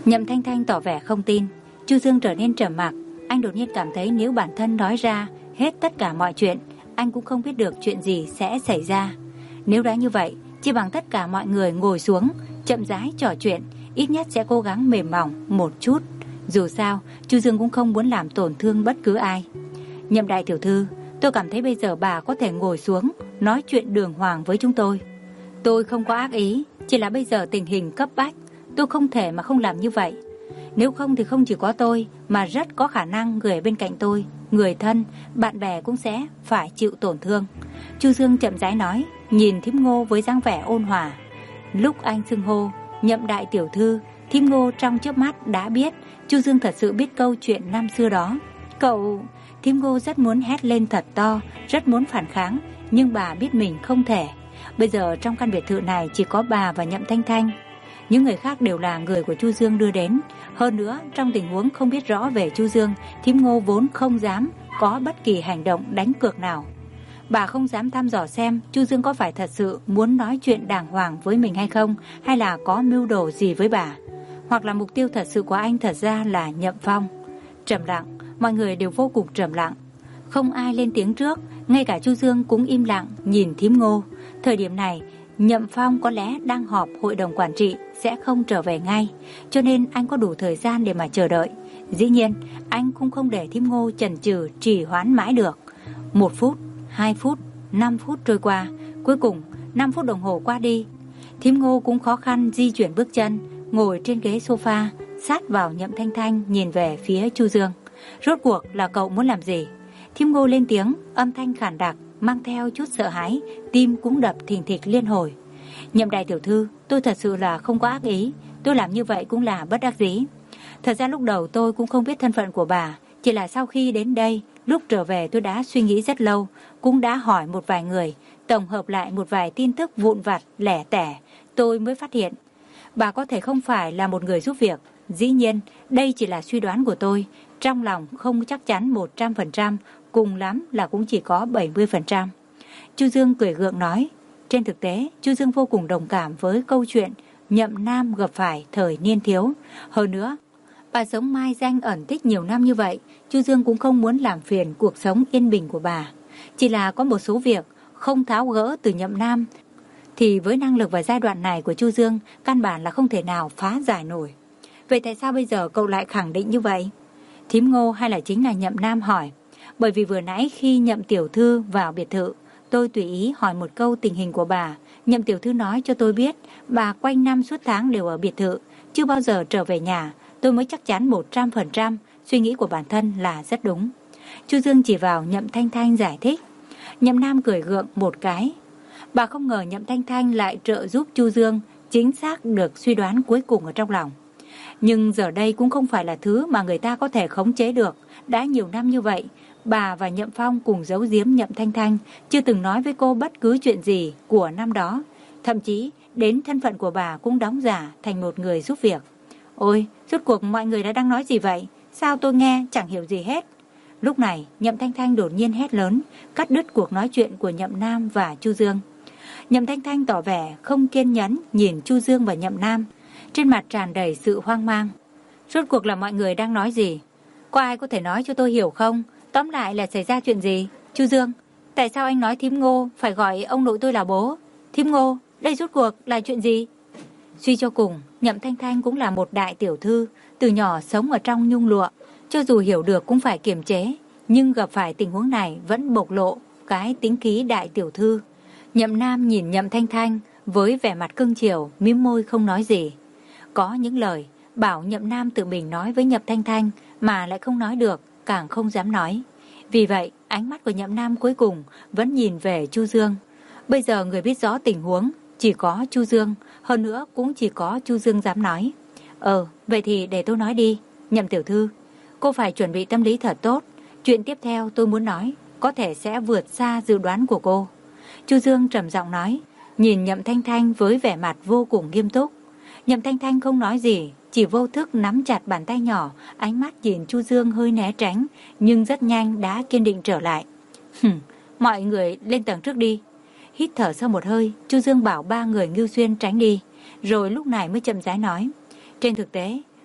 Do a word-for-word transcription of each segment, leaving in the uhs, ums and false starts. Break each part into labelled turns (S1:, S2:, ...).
S1: Nhậm Thanh Thanh tỏ vẻ không tin. Chu Dương trở nên trầm mặc. Anh đột nhiên cảm thấy nếu bản thân nói ra hết tất cả mọi chuyện, anh cũng không biết được chuyện gì sẽ xảy ra. Nếu đã như vậy, chỉ bằng tất cả mọi người ngồi xuống, chậm rãi trò chuyện, ít nhất sẽ cố gắng mềm mỏng một chút. Dù sao, Chu Dương cũng không muốn làm tổn thương bất cứ ai. Nhậm đại tiểu thư, tôi cảm thấy bây giờ bà có thể ngồi xuống, nói chuyện đường hoàng với chúng tôi. Tôi không có ác ý, chỉ là bây giờ tình hình cấp bách, tôi không thể mà không làm như vậy. Nếu không thì không chỉ có tôi, mà rất có khả năng người bên cạnh tôi, người thân, bạn bè cũng sẽ phải chịu tổn thương. Chu Dương chậm rãi nói, nhìn Thím Ngô với dáng vẻ ôn hòa. Lúc anh xưng hô Nhậm đại tiểu thư, Thím Ngô trong chớp mắt đã biết Chu Dương thật sự biết câu chuyện năm xưa đó. Cậu... Thím Ngô rất muốn hét lên thật to, rất muốn phản kháng, nhưng bà biết mình không thể. Bây giờ trong căn biệt thự này chỉ có bà và Nhậm Thanh Thanh. Những người khác đều là người của Chu Dương đưa đến. Hơn nữa, trong tình huống không biết rõ về Chu Dương, Thím Ngô vốn không dám có bất kỳ hành động đánh cược nào. Bà không dám thăm dò xem Chu Dương có phải thật sự muốn nói chuyện đàng hoàng với mình hay không, hay là có mưu đồ gì với bà, hoặc là mục tiêu thật sự của anh thật ra là Nhậm Phong. Trầm lặng, mọi người đều vô cùng trầm lặng. Không ai lên tiếng trước, ngay cả Chu Dương cũng im lặng nhìn Thím Ngô. Thời điểm này, Nhậm Phong có lẽ đang họp hội đồng quản trị, sẽ không trở về ngay, cho nên anh có đủ thời gian để mà chờ đợi. Dĩ nhiên, anh cũng không để Thím Ngô chần chừ trì hoãn mãi được. Một phút, hai phút, năm phút trôi qua, cuối cùng năm phút đồng hồ qua đi. Thím Ngô cũng khó khăn di chuyển bước chân, ngồi trên ghế sofa, sát vào Nhậm Thanh Thanh nhìn về phía Chu Dương. Rốt cuộc là cậu muốn làm gì? Thím Ngô lên tiếng, âm thanh khàn đặc, mang theo chút sợ hãi, tim cũng đập thình thịch liên hồi. Nhậm đại tiểu thư, tôi thật sự là không có ác ý, tôi làm như vậy cũng là bất đắc dĩ. Thật ra lúc đầu tôi cũng không biết thân phận của bà, chỉ là sau khi đến đây, lúc trở về tôi đã suy nghĩ rất lâu, cũng đã hỏi một vài người, tổng hợp lại một vài tin tức vụn vặt, lẻ tẻ, tôi mới phát hiện. Bà có thể không phải là một người giúp việc, dĩ nhiên đây chỉ là suy đoán của tôi, trong lòng không chắc chắn một trăm phần trăm, cùng lắm là cũng chỉ có bảy mươi phần trăm. Chu Dương cười gượng nói. Trên thực tế, Chu Dương vô cùng đồng cảm với câu chuyện Nhậm Nam gặp phải thời niên thiếu. Hơn nữa, bà sống mai danh ẩn tích nhiều năm như vậy, Chu Dương cũng không muốn làm phiền cuộc sống yên bình của bà. Chỉ là có một số việc không tháo gỡ từ Nhậm Nam, thì với năng lực và giai đoạn này của Chu Dương, căn bản là không thể nào phá giải nổi. Vậy tại sao bây giờ cậu lại khẳng định như vậy? Thím Ngô hay là chính là Nhậm Nam hỏi. Bởi vì vừa nãy khi Nhậm tiểu thư vào biệt thự, tôi tùy ý hỏi một câu tình hình của bà. Nhậm tiểu thư nói cho tôi biết bà quanh năm suốt tháng đều ở biệt thự, chưa bao giờ trở về nhà. Tôi mới chắc chắn một trăm phần trăm suy nghĩ của bản thân là rất đúng. Chu Dương chỉ vào Nhậm Thanh Thanh giải thích. Nhậm Nam cười gượng một cái. Bà không ngờ Nhậm Thanh Thanh lại trợ giúp Chu Dương chính xác được suy đoán cuối cùng ở trong lòng. Nhưng giờ đây cũng không phải là thứ mà người ta có thể khống chế được. Đã nhiều năm như vậy, bà và Nhậm Phong cùng giấu giếm Nhậm Thanh Thanh, chưa từng nói với cô bất cứ chuyện gì của năm đó. Thậm chí đến thân phận của bà cũng đóng giả thành một người giúp việc. Ôi, rốt cuộc mọi người đã đang nói gì vậy? Sao tôi nghe chẳng hiểu gì hết? Lúc này Nhậm Thanh Thanh đột nhiên hét lớn, cắt đứt cuộc nói chuyện của Nhậm Nam và Chu Dương. Nhậm Thanh Thanh tỏ vẻ không kiên nhẫn nhìn Chu Dương và Nhậm Nam, trên mặt tràn đầy sự hoang mang. Rốt cuộc là mọi người đang nói gì? Có ai có thể nói cho tôi hiểu không? Tóm lại là xảy ra chuyện gì? Chu Dương, tại sao anh nói Thím Ngô phải gọi ông nội tôi là bố? Thím Ngô, đây rốt cuộc là chuyện gì? Suy cho cùng, Nhậm Thanh Thanh cũng là một đại tiểu thư, từ nhỏ sống ở trong nhung lụa, cho dù hiểu được cũng phải kiềm chế, nhưng gặp phải tình huống này vẫn bộc lộ cái tính khí đại tiểu thư. Nhậm Nam nhìn Nhậm Thanh Thanh với vẻ mặt cưng chiều, mím môi không nói gì. Có những lời bảo Nhậm Nam tự mình nói với Nhậm Thanh Thanh mà lại không nói được, càng không dám nói. Vì vậy, ánh mắt của Nhậm Nam cuối cùng vẫn nhìn về Chu Dương. Bây giờ người biết rõ tình huống chỉ có Chu Dương, hơn nữa cũng chỉ có Chu Dương dám nói. Ờ, vậy thì để tôi nói đi. Nhậm tiểu thư, cô phải chuẩn bị tâm lý thật tốt. Chuyện tiếp theo tôi muốn nói có thể sẽ vượt xa dự đoán của cô. Chu Dương trầm giọng nói, nhìn Nhậm Thanh Thanh với vẻ mặt vô cùng nghiêm túc. Nhậm Thanh Thanh không nói gì, chỉ vô thức nắm chặt bàn tay nhỏ, ánh mắt nhìn Chu Dương hơi né tránh, nhưng rất nhanh đã kiên định trở lại. Hừm, mọi người lên tầng trước đi. Hít thở sau một hơi, Chu Dương bảo ba người Ngưu Xuyên tránh đi, rồi lúc này mới chậm rãi nói. Trên thực tế,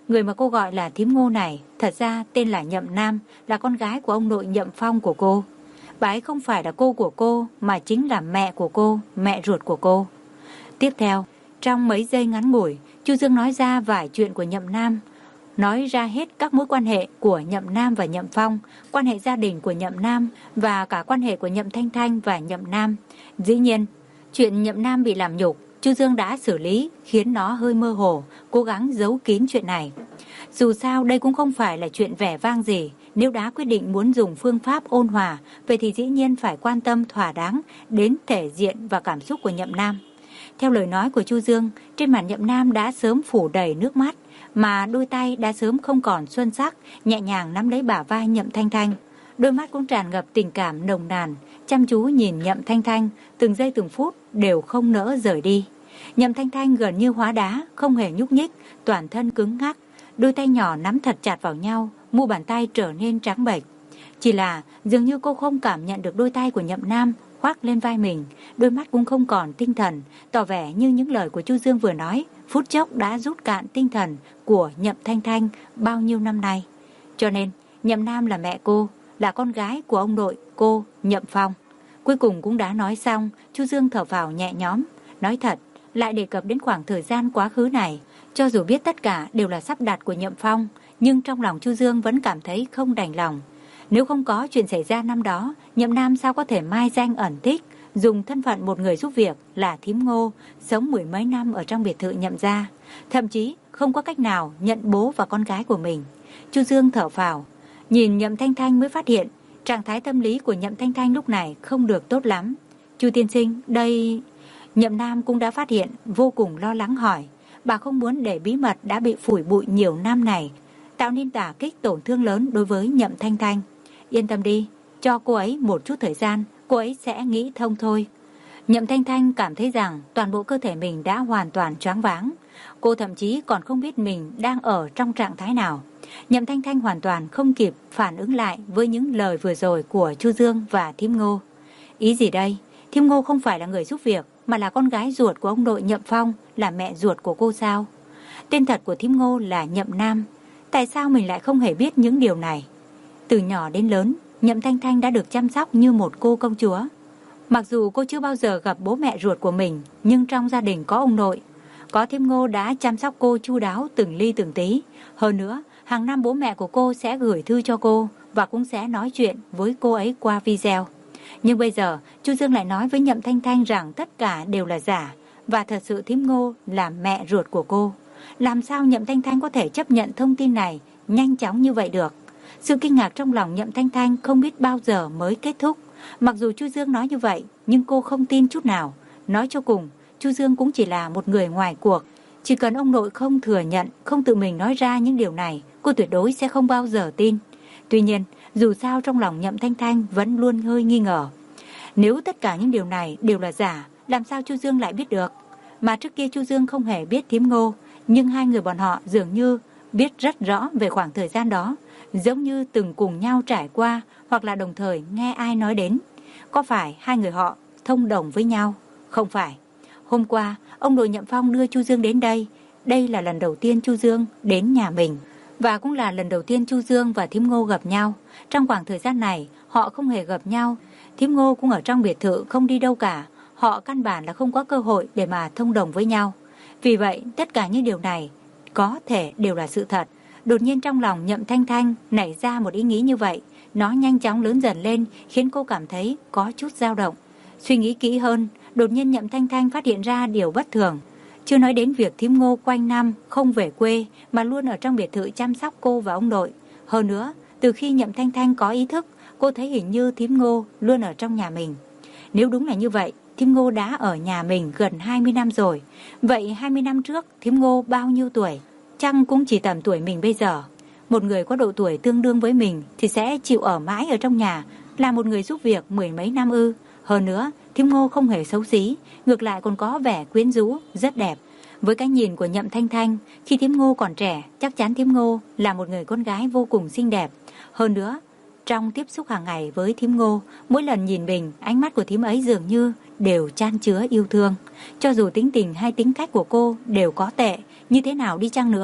S1: Người mà cô gọi là thím Ngô này thật ra tên là Nhậm Nam, là con gái của ông nội Nhậm Phong của cô. Bà ấy không phải là cô của cô, mà chính là mẹ của cô, mẹ ruột của cô. Tiếp theo, trong mấy giây ngắn ngủi, Chu Dương nói ra vài chuyện của Nhậm Nam, nói ra hết các mối quan hệ của Nhậm Nam và Nhậm Phong, quan hệ gia đình của Nhậm Nam và cả quan hệ của Nhậm Thanh Thanh và Nhậm Nam. Dĩ nhiên, chuyện Nhậm Nam bị làm nhục, Chu Dương đã xử lý, khiến nó hơi mơ hồ, cố gắng giấu kín chuyện này. Dù sao đây cũng không phải là chuyện vẻ vang gì, nếu đã quyết định muốn dùng phương pháp ôn hòa, vậy thì dĩ nhiên phải quan tâm thỏa đáng đến thể diện và cảm xúc của Nhậm Nam. Theo lời nói của Chu Dương, trên mặt Nhậm Nam đã sớm phủ đầy nước mắt, mà đôi tay đã sớm không còn xuân sắc, nhẹ nhàng nắm lấy bả vai Nhậm Thanh Thanh. Đôi mắt cũng tràn ngập tình cảm nồng nàn, chăm chú nhìn Nhậm Thanh Thanh, từng giây từng phút đều không nỡ rời đi. Nhậm Thanh Thanh gần như hóa đá, không hề nhúc nhích, toàn thân cứng ngắc, đôi tay nhỏ nắm thật chặt vào nhau, mu bàn tay trở nên trắng bệch. Chỉ là dường như cô không cảm nhận được đôi tay của Nhậm Nam khoác lên vai mình, đôi mắt cũng không còn tinh thần, tỏ vẻ như những lời của Chu Dương vừa nói phút chốc đã rút cạn tinh thần của Nhậm Thanh Thanh bao nhiêu năm nay. Cho nên Nhậm Nam là mẹ cô, là con gái của ông nội cô Nhậm Phong. Cuối cùng cũng đã nói xong, Chu Dương thở phào nhẹ nhõm. Nói thật, lại đề cập đến khoảng thời gian quá khứ này, cho dù biết tất cả đều là sắp đặt của Nhậm Phong, nhưng trong lòng Chu Dương vẫn cảm thấy không đành lòng. Nếu không có chuyện xảy ra năm đó, Nhậm Nam sao có thể mai danh ẩn tích, dùng thân phận một người giúp việc là thím Ngô, sống mười mấy năm ở trong biệt thự Nhậm gia, thậm chí không có cách nào nhận bố và con gái của mình. Chu Dương thở phào, nhìn Nhậm Thanh Thanh mới phát hiện trạng thái tâm lý của Nhậm Thanh Thanh lúc này không được tốt lắm. Chu tiên sinh, đây... Nhậm Nam cũng đã phát hiện, vô cùng lo lắng hỏi. Bà không muốn để bí mật đã bị phủi bụi nhiều năm này tạo nên đả kích tổn thương lớn đối với Nhậm Thanh Thanh. Yên tâm đi, cho cô ấy một chút thời gian, cô ấy sẽ nghĩ thông thôi. Nhậm Thanh Thanh cảm thấy rằng toàn bộ cơ thể mình đã hoàn toàn choáng váng. Cô thậm chí còn không biết mình đang ở trong trạng thái nào. Nhậm Thanh Thanh hoàn toàn không kịp phản ứng lại với những lời vừa rồi của Chu Dương và thím Ngô. Ý gì đây? Thím Ngô không phải là người giúp việc, mà là con gái ruột của ông nội Nhậm Phong, là mẹ ruột của cô sao? Tên thật của thím Ngô là Nhậm Nam. Tại sao mình lại không hề biết những điều này? Từ nhỏ đến lớn, Nhậm Thanh Thanh đã được chăm sóc như một cô công chúa. Mặc dù cô chưa bao giờ gặp bố mẹ ruột của mình, nhưng trong gia đình có ông nội, có thím Ngô đã chăm sóc cô chu đáo từng ly từng tí. Hơn nữa, hàng năm bố mẹ của cô sẽ gửi thư cho cô và cũng sẽ nói chuyện với cô ấy qua video. Nhưng bây giờ, Chu Dương lại nói với Nhậm Thanh Thanh rằng tất cả đều là giả, và thật sự thím Ngô là mẹ ruột của cô. Làm sao Nhậm Thanh Thanh có thể chấp nhận thông tin này nhanh chóng như vậy được? Sự kinh ngạc trong lòng Nhậm Thanh Thanh không biết bao giờ mới kết thúc. Mặc dù Chu Dương nói như vậy, nhưng cô không tin chút nào. Nói cho cùng, Chu Dương cũng chỉ là một người ngoài cuộc. Chỉ cần ông nội không thừa nhận, không tự mình nói ra những điều này, cô tuyệt đối sẽ không bao giờ tin. Tuy nhiên, dù sao trong lòng Nhậm Thanh Thanh vẫn luôn hơi nghi ngờ. Nếu tất cả những điều này đều là giả, làm sao Chu Dương lại biết được? Mà trước kia Chu Dương không hề biết thím Ngô, nhưng hai người bọn họ dường như biết rất rõ về khoảng thời gian đó, giống như từng cùng nhau trải qua hoặc là đồng thời nghe ai nói đến. Có phải hai người họ thông đồng với nhau? Không phải. Hôm qua, ông nội Nhậm Phong đưa Chu Dương đến đây. Đây là lần đầu tiên Chu Dương đến nhà mình, và cũng là lần đầu tiên Chu Dương và thím Ngô gặp nhau. Trong khoảng thời gian này, họ không hề gặp nhau. Thím Ngô cũng ở trong biệt thự không đi đâu cả. Họ căn bản là không có cơ hội để mà thông đồng với nhau. Vì vậy, tất cả những điều này có thể đều là sự thật. Đột nhiên trong lòng Nhậm Thanh Thanh nảy ra một ý nghĩ như vậy. Nó nhanh chóng lớn dần lên, khiến cô cảm thấy có chút dao động. Suy nghĩ kỹ hơn, đột nhiên Nhậm Thanh Thanh phát hiện ra điều bất thường. Chưa nói đến việc thím Ngô quanh năm không về quê, mà luôn ở trong biệt thự chăm sóc cô và ông nội. Hơn nữa, từ khi Nhậm Thanh Thanh có ý thức, cô thấy hình như thím Ngô luôn ở trong nhà mình. Nếu đúng là như vậy, thím Ngô đã ở nhà mình gần hai mươi năm rồi. Vậy hai mươi năm trước, thím Ngô bao nhiêu tuổi? Chăng cũng chỉ tầm tuổi mình bây giờ. Một người có độ tuổi tương đương với mình thì sẽ chịu ở mãi ở trong nhà, là một người giúp việc mười mấy năm ư? Hơn nữa, thím Ngô không hề xấu xí, ngược lại còn có vẻ quyến rũ, rất đẹp. Với cái nhìn của Nhậm Thanh Thanh, khi thím Ngô còn trẻ, chắc chắn thím Ngô là một người con gái vô cùng xinh đẹp. Hơn nữa, trong tiếp xúc hàng ngày với thím Ngô, mỗi lần nhìn mình, ánh mắt của thím ấy dường như đều chan chứa yêu thương. Cho dù tính tình hay tính cách của cô đều có tệ như thế nào đi chăng nữa,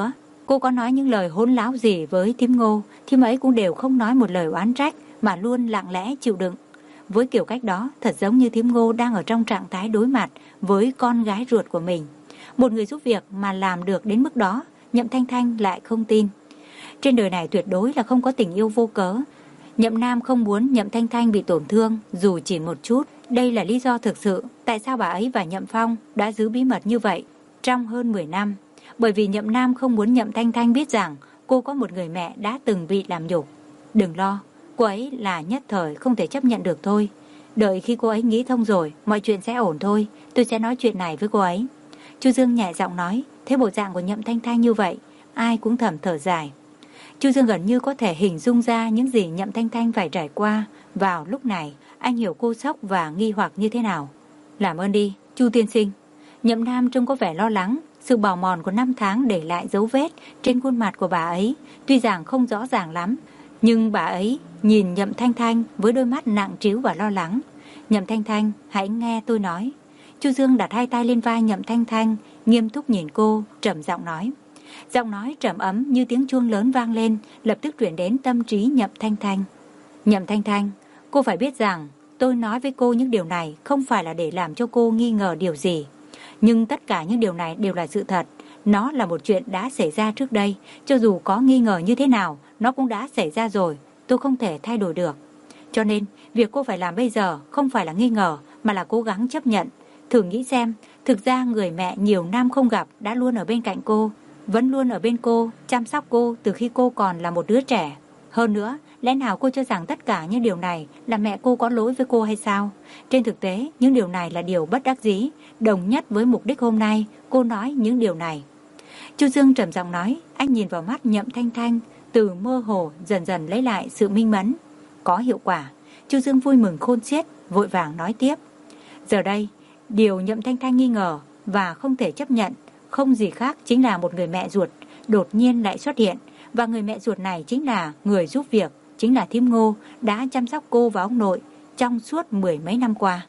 S1: Cô có nói những lời hỗn láo gì với thím Ngô, thím ấy cũng đều không nói một lời oán trách mà luôn lặng lẽ chịu đựng. Với kiểu cách đó, thật giống như thím Ngô đang ở trong trạng thái đối mặt với con gái ruột của mình. Một người giúp việc mà làm được đến mức đó, Nhậm Thanh Thanh lại không tin. Trên đời này tuyệt đối là không có tình yêu vô cớ. Nhậm Nam không muốn Nhậm Thanh Thanh bị tổn thương dù chỉ một chút. Đây là lý do thực sự tại sao bà ấy và Nhậm Phong đã giữ bí mật như vậy trong hơn mười năm. Bởi vì Nhậm Nam không muốn Nhậm Thanh Thanh biết rằng cô có một người mẹ đã từng bị làm nhục. Đừng lo, cô ấy là nhất thời không thể chấp nhận được thôi. Đợi khi cô ấy nghĩ thông rồi, mọi chuyện sẽ ổn thôi. Tôi sẽ nói chuyện này với cô ấy. Chu Dương nhẹ giọng nói. Thế bộ dạng của Nhậm Thanh Thanh như vậy, ai cũng thầm thở dài. Chu Dương gần như có thể hình dung ra những gì Nhậm Thanh Thanh phải trải qua. Vào lúc này, anh hiểu cô sốc và nghi hoặc như thế nào. Làm ơn đi, Chu tiên sinh. Nhậm Nam trông có vẻ lo lắng. Sự bào mòn của năm tháng để lại dấu vết trên khuôn mặt của bà ấy. Tuy rằng không rõ ràng lắm, nhưng bà ấy nhìn Nhậm Thanh Thanh với đôi mắt nặng trĩu và lo lắng. Nhậm Thanh Thanh, hãy nghe tôi nói. Chu Dương đặt hai tay lên vai Nhậm Thanh Thanh, nghiêm túc nhìn cô, trầm giọng nói. Giọng nói trầm ấm như tiếng chuông lớn vang lên, lập tức truyền đến tâm trí Nhậm Thanh Thanh. Nhậm Thanh Thanh, cô phải biết rằng tôi nói với cô những điều này không phải là để làm cho cô nghi ngờ điều gì. Nhưng tất cả những điều này đều là sự thật. Nó là một chuyện đã xảy ra trước đây. Cho dù có nghi ngờ như thế nào, nó cũng đã xảy ra rồi. Tôi không thể thay đổi được. Cho nên, việc cô phải làm bây giờ không phải là nghi ngờ, mà là cố gắng chấp nhận. Thử nghĩ xem, thực ra người mẹ nhiều năm không gặp đã luôn ở bên cạnh cô, vẫn luôn ở bên cô, chăm sóc cô từ khi cô còn là một đứa trẻ. Hơn nữa, lẽ nào cô cho rằng tất cả những điều này là mẹ cô có lỗi với cô hay sao? Trên thực tế, những điều này là điều bất đắc dĩ, đồng nhất với mục đích hôm nay cô nói những điều này. Chu Dương trầm giọng nói, anh nhìn vào mắt Nhậm Thanh Thanh, từ mơ hồ dần dần lấy lại sự minh mẫn. Có hiệu quả. Chu Dương vui mừng khôn xiết, vội vàng nói tiếp. Giờ đây, điều Nhậm Thanh Thanh nghi ngờ và không thể chấp nhận không gì khác chính là một người mẹ ruột đột nhiên lại xuất hiện, và người mẹ ruột này chính là người giúp việc, chính là thím Ngô đã chăm sóc cô và ông nội trong suốt mười mấy năm qua.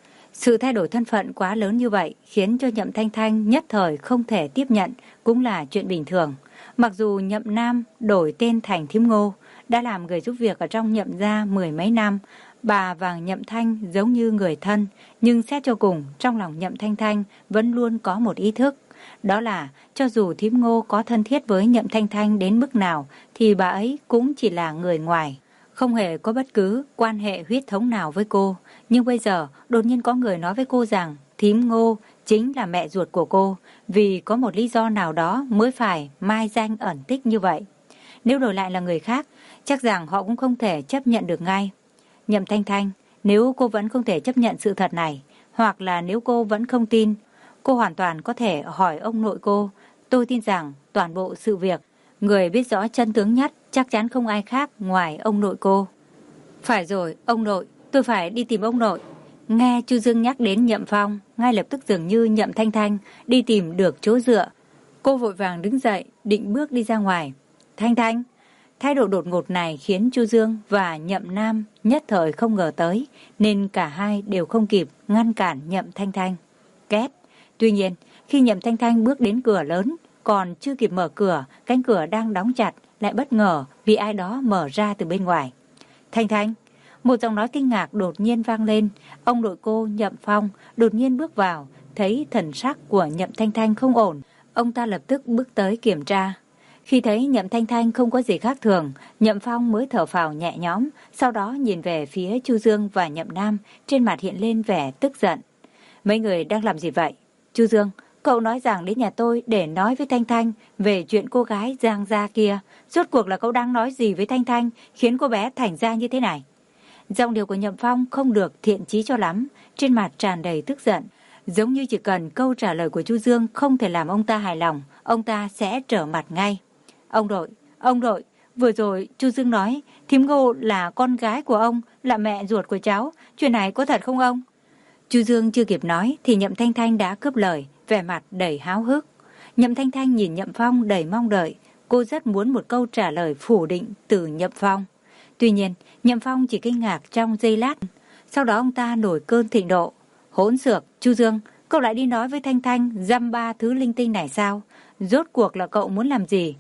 S1: Sự thay đổi thân phận quá lớn như vậy khiến cho Nhậm Thanh Thanh nhất thời không thể tiếp nhận cũng là chuyện bình thường. Mặc dù Nhậm Nam đổi tên thành thím Ngô, đã làm người giúp việc ở trong Nhậm gia mười mấy năm, bà và Nhậm Thanh giống như người thân, nhưng xét cho cùng trong lòng Nhậm Thanh Thanh vẫn luôn có một ý thức. Đó là cho dù thím Ngô có thân thiết với Nhậm Thanh Thanh đến mức nào thì bà ấy cũng chỉ là người ngoài, không hề có bất cứ quan hệ huyết thống nào với cô. Nhưng bây giờ đột nhiên có người nói với cô rằng thím Ngô chính là mẹ ruột của cô, vì có một lý do nào đó mới phải mai danh ẩn tích như vậy. Nếu đổi lại là người khác, chắc rằng họ cũng không thể chấp nhận được ngay. Nhậm Thanh Thanh, nếu cô vẫn không thể chấp nhận sự thật này, hoặc là nếu cô vẫn không tin, cô hoàn toàn có thể hỏi ông nội cô. Tôi tin rằng toàn bộ sự việc, người biết rõ chân tướng nhất chắc chắn không ai khác ngoài ông nội cô. Phải rồi, ông nội, tôi phải đi tìm ông nội. Nghe Chu Dương nhắc đến Nhậm Phong, ngay lập tức dường như Nhậm Thanh Thanh đi tìm được chỗ dựa. Cô vội vàng đứng dậy, định bước đi ra ngoài. Thanh Thanh, thái độ đột ngột này khiến Chu Dương và Nhậm Nam nhất thời không ngờ tới, nên cả hai đều không kịp ngăn cản Nhậm Thanh Thanh. Két. Tuy nhiên, khi Nhậm Thanh Thanh bước đến cửa lớn, còn chưa kịp mở cửa, cánh cửa đang đóng chặt lại bất ngờ vì ai đó mở ra từ bên ngoài. Thanh Thanh, một giọng nói kinh ngạc đột nhiên vang lên. Ông nội cô Nhậm Phong đột nhiên bước vào, thấy thần sắc của Nhậm Thanh Thanh không ổn, ông ta lập tức bước tới kiểm tra. Khi thấy Nhậm Thanh Thanh không có gì khác thường, Nhậm Phong mới thở phào nhẹ nhõm, sau đó nhìn về phía Chu Dương và Nhậm Nam, trên mặt hiện lên vẻ tức giận. Mấy người đang làm gì vậy? Chu Dương, cậu nói rằng đến nhà tôi để nói với Thanh Thanh về chuyện cô gái Giang gia kia. Rốt cuộc là cậu đang nói gì với Thanh Thanh khiến cô bé thành ra như thế này? Giọng điệu của Nhậm Phong không được thiện chí cho lắm, trên mặt tràn đầy tức giận. Giống như chỉ cần câu trả lời của Chu Dương không thể làm ông ta hài lòng, ông ta sẽ trở mặt ngay. Ông nội, ông nội, vừa rồi Chu Dương nói thím Ngô là con gái của ông, là mẹ ruột của cháu. Chuyện này có thật không ông? Chu Dương chưa kịp nói thì Nhậm Thanh Thanh đã cướp lời, vẻ mặt đầy háo hức. Nhậm Thanh Thanh nhìn Nhậm Phong đầy mong đợi. Cô rất muốn một câu trả lời phủ định từ Nhậm Phong. Tuy nhiên, Nhậm Phong chỉ kinh ngạc trong giây lát. Sau đó ông ta nổi cơn thịnh nộ. Hỗn xược, Chu Dương, cậu lại đi nói với Thanh Thanh dăm ba thứ linh tinh này sao? Rốt cuộc là cậu muốn làm gì?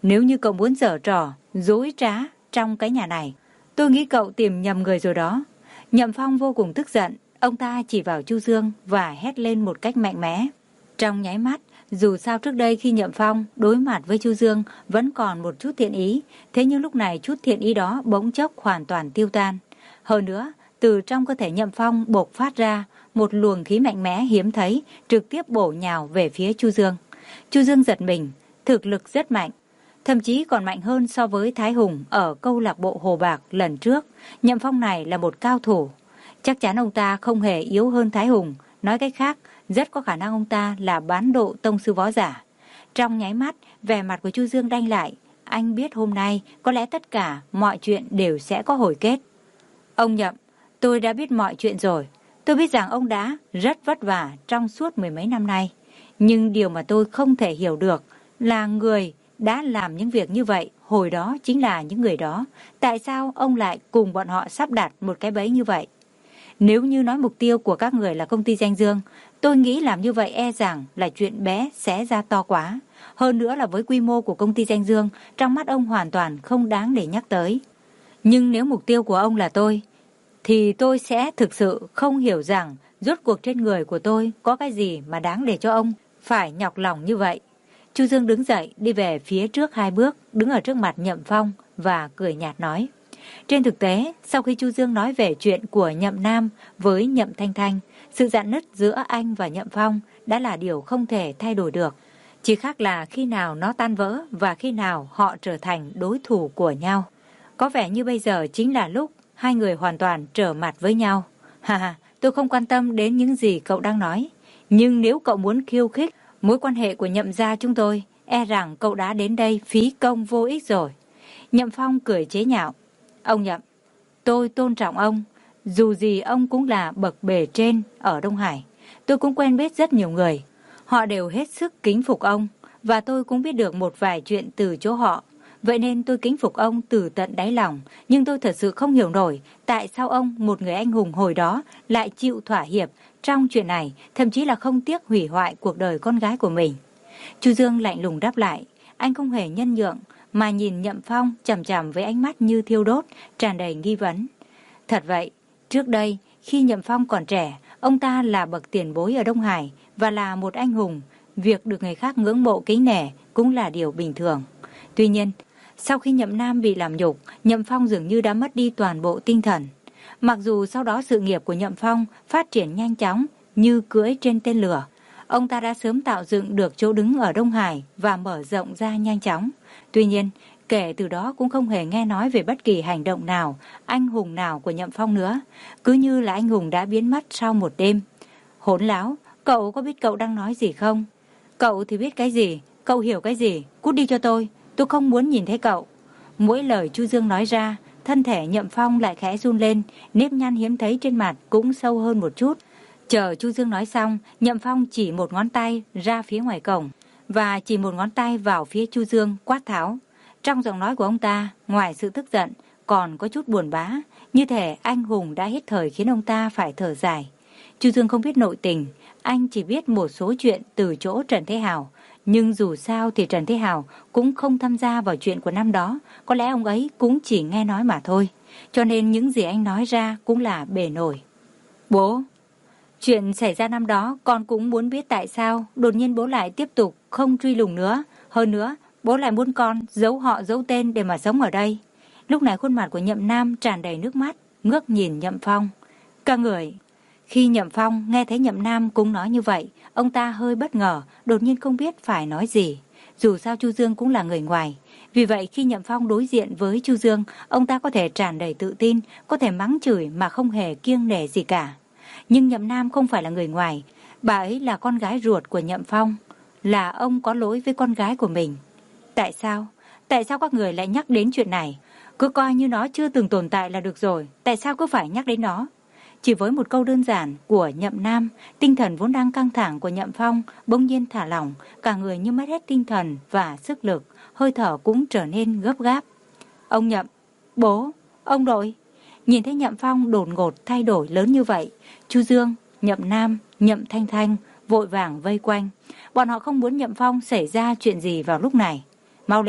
S1: Nếu như cậu muốn giở trò, dối trá trong cái nhà này, tôi nghĩ cậu tìm nhầm người rồi đó. Nhậm Phong vô cùng tức giận, ông ta chỉ vào Chu Dương và hét lên một cách mạnh mẽ. Trong nháy mắt, dù sao trước đây khi Nhậm Phong đối mặt với Chu Dương vẫn còn một chút thiện ý, thế nhưng lúc này chút thiện ý đó bỗng chốc hoàn toàn tiêu tan. Hơn nữa, từ trong cơ thể Nhậm Phong bộc phát ra một luồng khí mạnh mẽ hiếm thấy, trực tiếp bổ nhào về phía Chu Dương. Chu Dương giật mình, thực lực rất mạnh, thậm chí còn mạnh hơn so với Thái Hùng ở câu lạc bộ Hồ Bạc lần trước. Nhậm Phong này là một cao thủ, chắc chắn ông ta không hề yếu hơn Thái Hùng, nói cách khác, rất có khả năng ông ta là bán độ tông sư võ giả. Trong nháy mắt, vẻ mặt của Chu Dương đanh lại, anh biết hôm nay có lẽ tất cả mọi chuyện đều sẽ có hồi kết. Ông Nhậm, tôi đã biết mọi chuyện rồi. Tôi biết rằng ông đã rất vất vả trong suốt mười mấy năm nay. Nhưng điều mà tôi không thể hiểu được là người đã làm những việc như vậy hồi đó chính là những người đó. Tại sao ông lại cùng bọn họ sắp đặt một cái bẫy như vậy? Nếu như nói mục tiêu của các người là công ty danh dương, tôi nghĩ làm như vậy e rằng là chuyện bé sẽ ra to quá. Hơn nữa là với quy mô của công ty danh dương, trong mắt ông hoàn toàn không đáng để nhắc tới. Nhưng nếu mục tiêu của ông là tôi, thì tôi sẽ thực sự không hiểu rằng rốt cuộc trên người của tôi có cái gì mà đáng để cho ông phải nhọc lòng như vậy. Chu Dương đứng dậy đi về phía trước hai bước, đứng ở trước mặt Nhậm Phong và cười nhạt nói. Trên thực tế, sau khi Chu Dương nói về chuyện của Nhậm Nam với Nhậm Thanh Thanh, sự rạn nứt giữa anh và Nhậm Phong đã là điều không thể thay đổi được. Chỉ khác là khi nào nó tan vỡ và khi nào họ trở thành đối thủ của nhau. Có vẻ như bây giờ chính là lúc hai người hoàn toàn trở mặt với nhau. Ha ha, tôi không quan tâm đến những gì cậu đang nói. Nhưng nếu cậu muốn khiêu khích mối quan hệ của Nhậm gia chúng tôi, e rằng cậu đã đến đây phí công vô ích rồi. Nhậm Phong cười chế nhạo. Ông Nhậm, tôi tôn trọng ông. Dù gì ông cũng là bậc bề trên ở Đông Hải. Tôi cũng quen biết rất nhiều người. Họ đều hết sức kính phục ông. Và tôi cũng biết được một vài chuyện từ chỗ họ. Vậy nên tôi kính phục ông từ tận đáy lòng. Nhưng tôi thật sự không hiểu nổi tại sao ông, một người anh hùng hồi đó, lại chịu thỏa hiệp trong chuyện này, thậm chí là không tiếc hủy hoại cuộc đời con gái của mình. Chu Dương lạnh lùng đáp lại. Anh không hề nhân nhượng, mà nhìn Nhậm Phong chằm chằm với ánh mắt như thiêu đốt, tràn đầy nghi vấn. Thật vậy, trước đây, khi Nhậm Phong còn trẻ, ông ta là bậc tiền bối ở Đông Hải và là một anh hùng. Việc được người khác ngưỡng mộ kính nể cũng là điều bình thường. Tuy nhiên, sau khi Nhậm Nam bị làm nhục, Nhậm Phong dường như đã mất đi toàn bộ tinh thần. Mặc dù sau đó sự nghiệp của Nhậm Phong phát triển nhanh chóng như cưỡi trên tên lửa, ông ta đã sớm tạo dựng được chỗ đứng ở Đông Hải và mở rộng ra nhanh chóng. Tuy nhiên, kể từ đó cũng không hề nghe nói về bất kỳ hành động nào, anh hùng nào của Nhậm Phong nữa. Cứ như là anh hùng đã biến mất sau một đêm. Hỗn láo, cậu có biết cậu đang nói gì không? Cậu thì biết cái gì? Cậu hiểu cái gì? Cút đi cho tôi, tôi không muốn nhìn thấy cậu. Mỗi lời Chu Dương nói ra, thân thể Nhậm Phong lại khẽ run lên, nếp nhăn hiếm thấy trên mặt cũng sâu hơn một chút. Chờ Chu Dương nói xong, Nhậm Phong chỉ một ngón tay ra phía ngoài cổng và chỉ một ngón tay vào phía Chu Dương quát tháo. Trong giọng nói của ông ta, ngoài sự tức giận, còn có chút buồn bã, như thể anh hùng đã hết thời khiến ông ta phải thở dài. Chu Dương không biết nội tình, anh chỉ biết một số chuyện từ chỗ Trần Thế Hào. Nhưng dù sao thì Trần Thế Hào cũng không tham gia vào chuyện của năm đó, có lẽ ông ấy cũng chỉ nghe nói mà thôi. Cho nên những gì anh nói ra cũng là bề nổi. Bố, chuyện xảy ra năm đó con cũng muốn biết tại sao đột nhiên bố lại tiếp tục không truy lùng nữa. Hơn nữa, bố lại muốn con giấu họ giấu tên để mà sống ở đây. Lúc này khuôn mặt của Nhậm Nam tràn đầy nước mắt, ngước nhìn Nhậm Phong. Cả người. Khi Nhậm Phong nghe thấy Nhậm Nam cũng nói như vậy, ông ta hơi bất ngờ, đột nhiên không biết phải nói gì. Dù sao Chu Dương cũng là người ngoài. Vì vậy khi Nhậm Phong đối diện với Chu Dương, ông ta có thể tràn đầy tự tin, có thể mắng chửi mà không hề kiêng nể gì cả. Nhưng Nhậm Nam không phải là người ngoài, bà ấy là con gái ruột của Nhậm Phong, là ông có lỗi với con gái của mình. Tại sao? Tại sao các người lại nhắc đến chuyện này? Cứ coi như nó chưa từng tồn tại là được rồi, tại sao cứ phải nhắc đến nó? Chỉ với một câu đơn giản của Nhậm Nam, tinh thần vốn đang căng thẳng của Nhậm Phong bỗng nhiên thả lỏng, cả người như mất hết tinh thần và sức lực, hơi thở cũng trở nên gấp gáp. Ông Nhậm, bố, ông nội. Nhìn thấy Nhậm Phong đột ngột thay đổi lớn như vậy, Chu Dương, Nhậm Nam, Nhậm Thanh Thanh vội vàng vây quanh. Bọn họ không muốn Nhậm Phong xảy ra chuyện gì vào lúc này. Mau lên,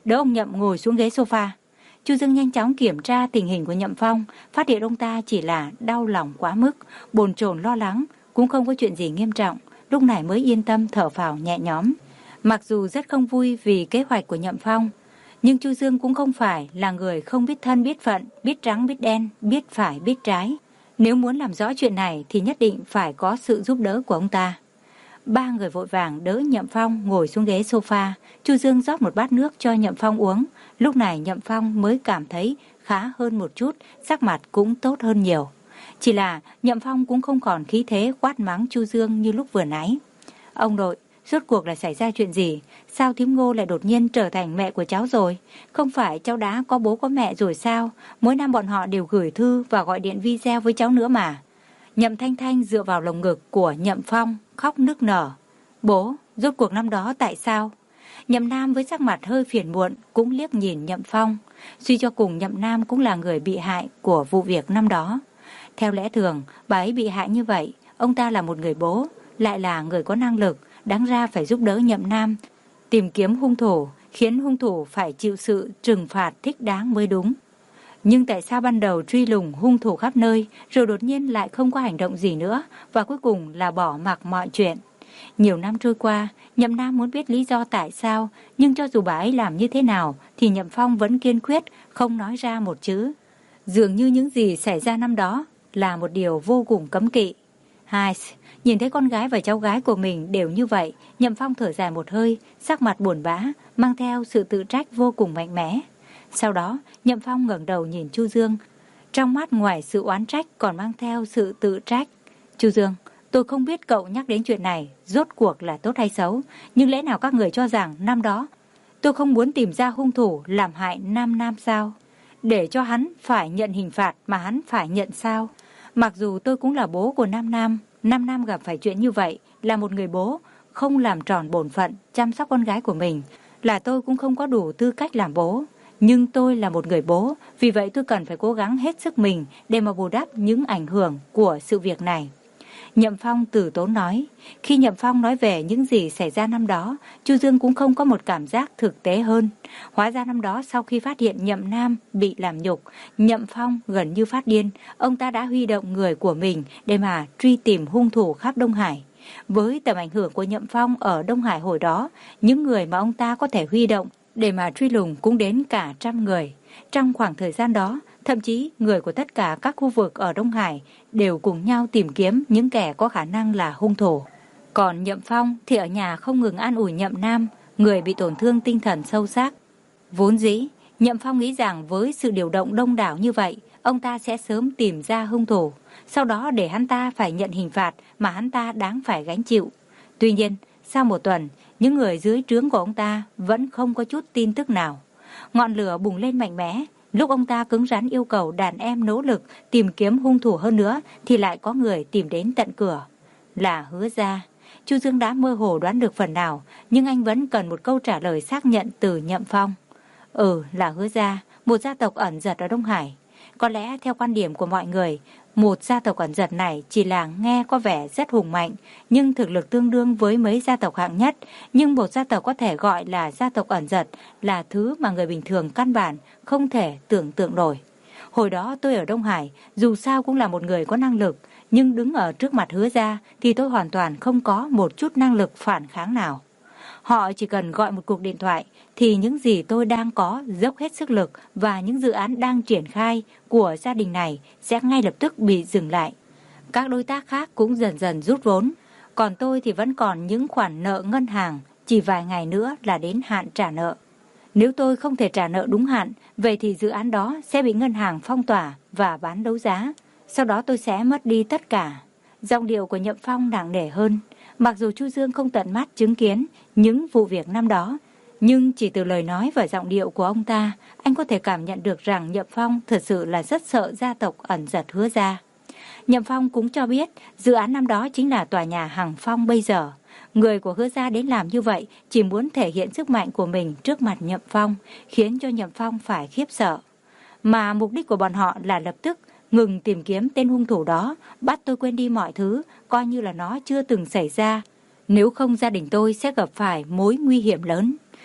S1: đỡ ông Nhậm ngồi xuống ghế sofa. Chu Dương nhanh chóng kiểm tra tình hình của Nhậm Phong, phát hiện ông ta chỉ là đau lòng quá mức, bồn chồn lo lắng, cũng không có chuyện gì nghiêm trọng, lúc này mới yên tâm thở phào nhẹ nhõm. Mặc dù rất không vui vì kế hoạch của Nhậm Phong, nhưng Chu Dương cũng không phải là người không biết thân biết phận, biết trắng biết đen, biết phải biết trái. Nếu muốn làm rõ chuyện này thì nhất định phải có sự giúp đỡ của ông ta. Ba người vội vàng đỡ Nhậm Phong ngồi xuống ghế sofa. Chu Dương rót một bát nước cho Nhậm Phong uống. Lúc này Nhậm Phong mới cảm thấy khá hơn một chút, sắc mặt cũng tốt hơn nhiều. Chỉ là Nhậm Phong cũng không còn khí thế quát mắng Chu Dương như lúc vừa nãy. Ông nội, rốt cuộc là xảy ra chuyện gì? Sao thím Ngô lại đột nhiên trở thành mẹ của cháu rồi? Không phải cháu đã có bố có mẹ rồi sao? Mỗi năm bọn họ đều gửi thư và gọi điện video với cháu nữa mà. Nhậm Thanh Thanh dựa vào lồng ngực của Nhậm Phong, khóc nức nở. Bố, rốt cuộc năm đó tại sao? Nhậm Nam với sắc mặt hơi phiền muộn cũng liếc nhìn Nhậm Phong. Suy cho cùng Nhậm Nam cũng là người bị hại của vụ việc năm đó. Theo lẽ thường, bà ấy bị hại như vậy, ông ta là một người bố, lại là người có năng lực, đáng ra phải giúp đỡ Nhậm Nam tìm kiếm hung thủ, khiến hung thủ phải chịu sự trừng phạt thích đáng mới đúng. Nhưng tại sao ban đầu truy lùng hung thủ khắp nơi, rồi đột nhiên lại không có hành động gì nữa, và cuối cùng là bỏ mặc mọi chuyện? Nhiều năm trôi qua, Nhậm Nam muốn biết lý do tại sao, nhưng cho dù bà ấy làm như thế nào, thì Nhậm Phong vẫn kiên quyết không nói ra một chữ. Dường như những gì xảy ra năm đó là một điều vô cùng cấm kỵ. Hai, nhìn thấy con gái và cháu gái của mình đều như vậy, Nhậm Phong thở dài một hơi, sắc mặt buồn bã, mang theo sự tự trách vô cùng mạnh mẽ. Sau đó, Nhậm Phong ngẩng đầu nhìn Chu Dương, trong mắt ngoài sự oán trách còn mang theo sự tự trách. Chu Dương, tôi không biết cậu nhắc đến chuyện này rốt cuộc là tốt hay xấu, nhưng lẽ nào các người cho rằng năm đó tôi không muốn tìm ra hung thủ làm hại Nam Nam sao? Để cho hắn phải nhận hình phạt mà hắn phải nhận sao? Mặc dù tôi cũng là bố của Nam Nam, Nam Nam gặp phải chuyện như vậy, là một người bố, không làm tròn bổn phận chăm sóc con gái của mình, là tôi cũng không có đủ tư cách làm bố. Nhưng tôi là một người bố, vì vậy tôi cần phải cố gắng hết sức mình để mà bù đắp những ảnh hưởng của sự việc này. Nhậm Phong từ tốn nói. Khi Nhậm Phong nói về những gì xảy ra năm đó, Chu Dương cũng không có một cảm giác thực tế hơn. Hóa ra năm đó sau khi phát hiện Nhậm Nam bị làm nhục, Nhậm Phong gần như phát điên, ông ta đã huy động người của mình để mà truy tìm hung thủ khắp Đông Hải. Với tầm ảnh hưởng của Nhậm Phong ở Đông Hải hồi đó, những người mà ông ta có thể huy động để mà truy lùng cũng đến cả trăm người. Trong khoảng thời gian đó, thậm chí người của tất cả các khu vực ở Đông Hải đều cùng nhau tìm kiếm những kẻ có khả năng là hung thủ. Còn Nhậm Phong thì ở nhà không ngừng an ủi Nhậm Nam, người bị tổn thương tinh thần sâu sắc. Vốn dĩ, Nhậm Phong nghĩ rằng với sự điều động đông đảo như vậy, ông ta sẽ sớm tìm ra hung thủ, sau đó để hắn ta phải nhận hình phạt mà hắn ta đáng phải gánh chịu. Tuy nhiên, sau một tuần, những người dưới trướng của ông ta vẫn không có chút tin tức nào. Ngọn lửa bùng lên mạnh mẽ. Lúc ông ta cứng rắn yêu cầu đàn em nỗ lực tìm kiếm hung thủ hơn nữa, thì lại có người tìm đến tận cửa. Là Hứa Gia. Chu Dương đã mơ hồ đoán được phần nào, nhưng anh vẫn cần một câu trả lời xác nhận từ Nhậm Phong. Ừ, là Hứa Gia, một gia tộc ẩn giật ở Đông Hải. Có lẽ theo quan điểm của mọi người, một gia tộc ẩn giật này chỉ là nghe có vẻ rất hùng mạnh, nhưng thực lực tương đương với mấy gia tộc hạng nhất. Nhưng một gia tộc có thể gọi là gia tộc ẩn giật là thứ mà người bình thường căn bản không thể tưởng tượng nổi. Hồi đó tôi ở Đông Hải, dù sao cũng là một người có năng lực, nhưng đứng ở trước mặt Hứa Gia thì tôi hoàn toàn không có một chút năng lực phản kháng nào. Họ chỉ cần gọi một cuộc điện thoại thì những gì tôi đang có dốc hết sức lực và những dự án đang triển khai của gia đình này sẽ ngay lập tức bị dừng lại. Các đối tác khác cũng dần dần rút vốn, còn tôi thì vẫn còn những khoản nợ ngân hàng, chỉ vài ngày nữa là đến hạn trả nợ. Nếu tôi không thể trả nợ đúng hạn, vậy thì dự án đó sẽ bị ngân hàng phong tỏa và bán đấu giá. Sau đó tôi sẽ mất đi tất cả. Giọng điệu của Nhậm Phong nặng nề hơn. Mặc dù Chu Dương không tận mắt chứng kiến những vụ việc năm đó, nhưng chỉ từ lời nói và giọng điệu của ông ta, anh có thể cảm nhận được rằng Nhậm Phong thật sự là rất sợ gia tộc ẩn giật Hứa Gia. Nhậm Phong cũng cho biết dự án năm đó chính là tòa nhà Hằng Phong bây giờ. Người của Hứa Gia đến làm như vậy chỉ muốn thể hiện sức mạnh của mình trước mặt Nhậm Phong, khiến cho Nhậm Phong phải khiếp sợ. Mà mục đích của bọn họ là lập tức ngừng tìm kiếm tên hung thủ đó, bắt tôi quên đi mọi thứ, coi như là nó chưa từng xảy ra. Nếu không gia đình tôi sẽ gặp phải mối nguy hiểm lớn.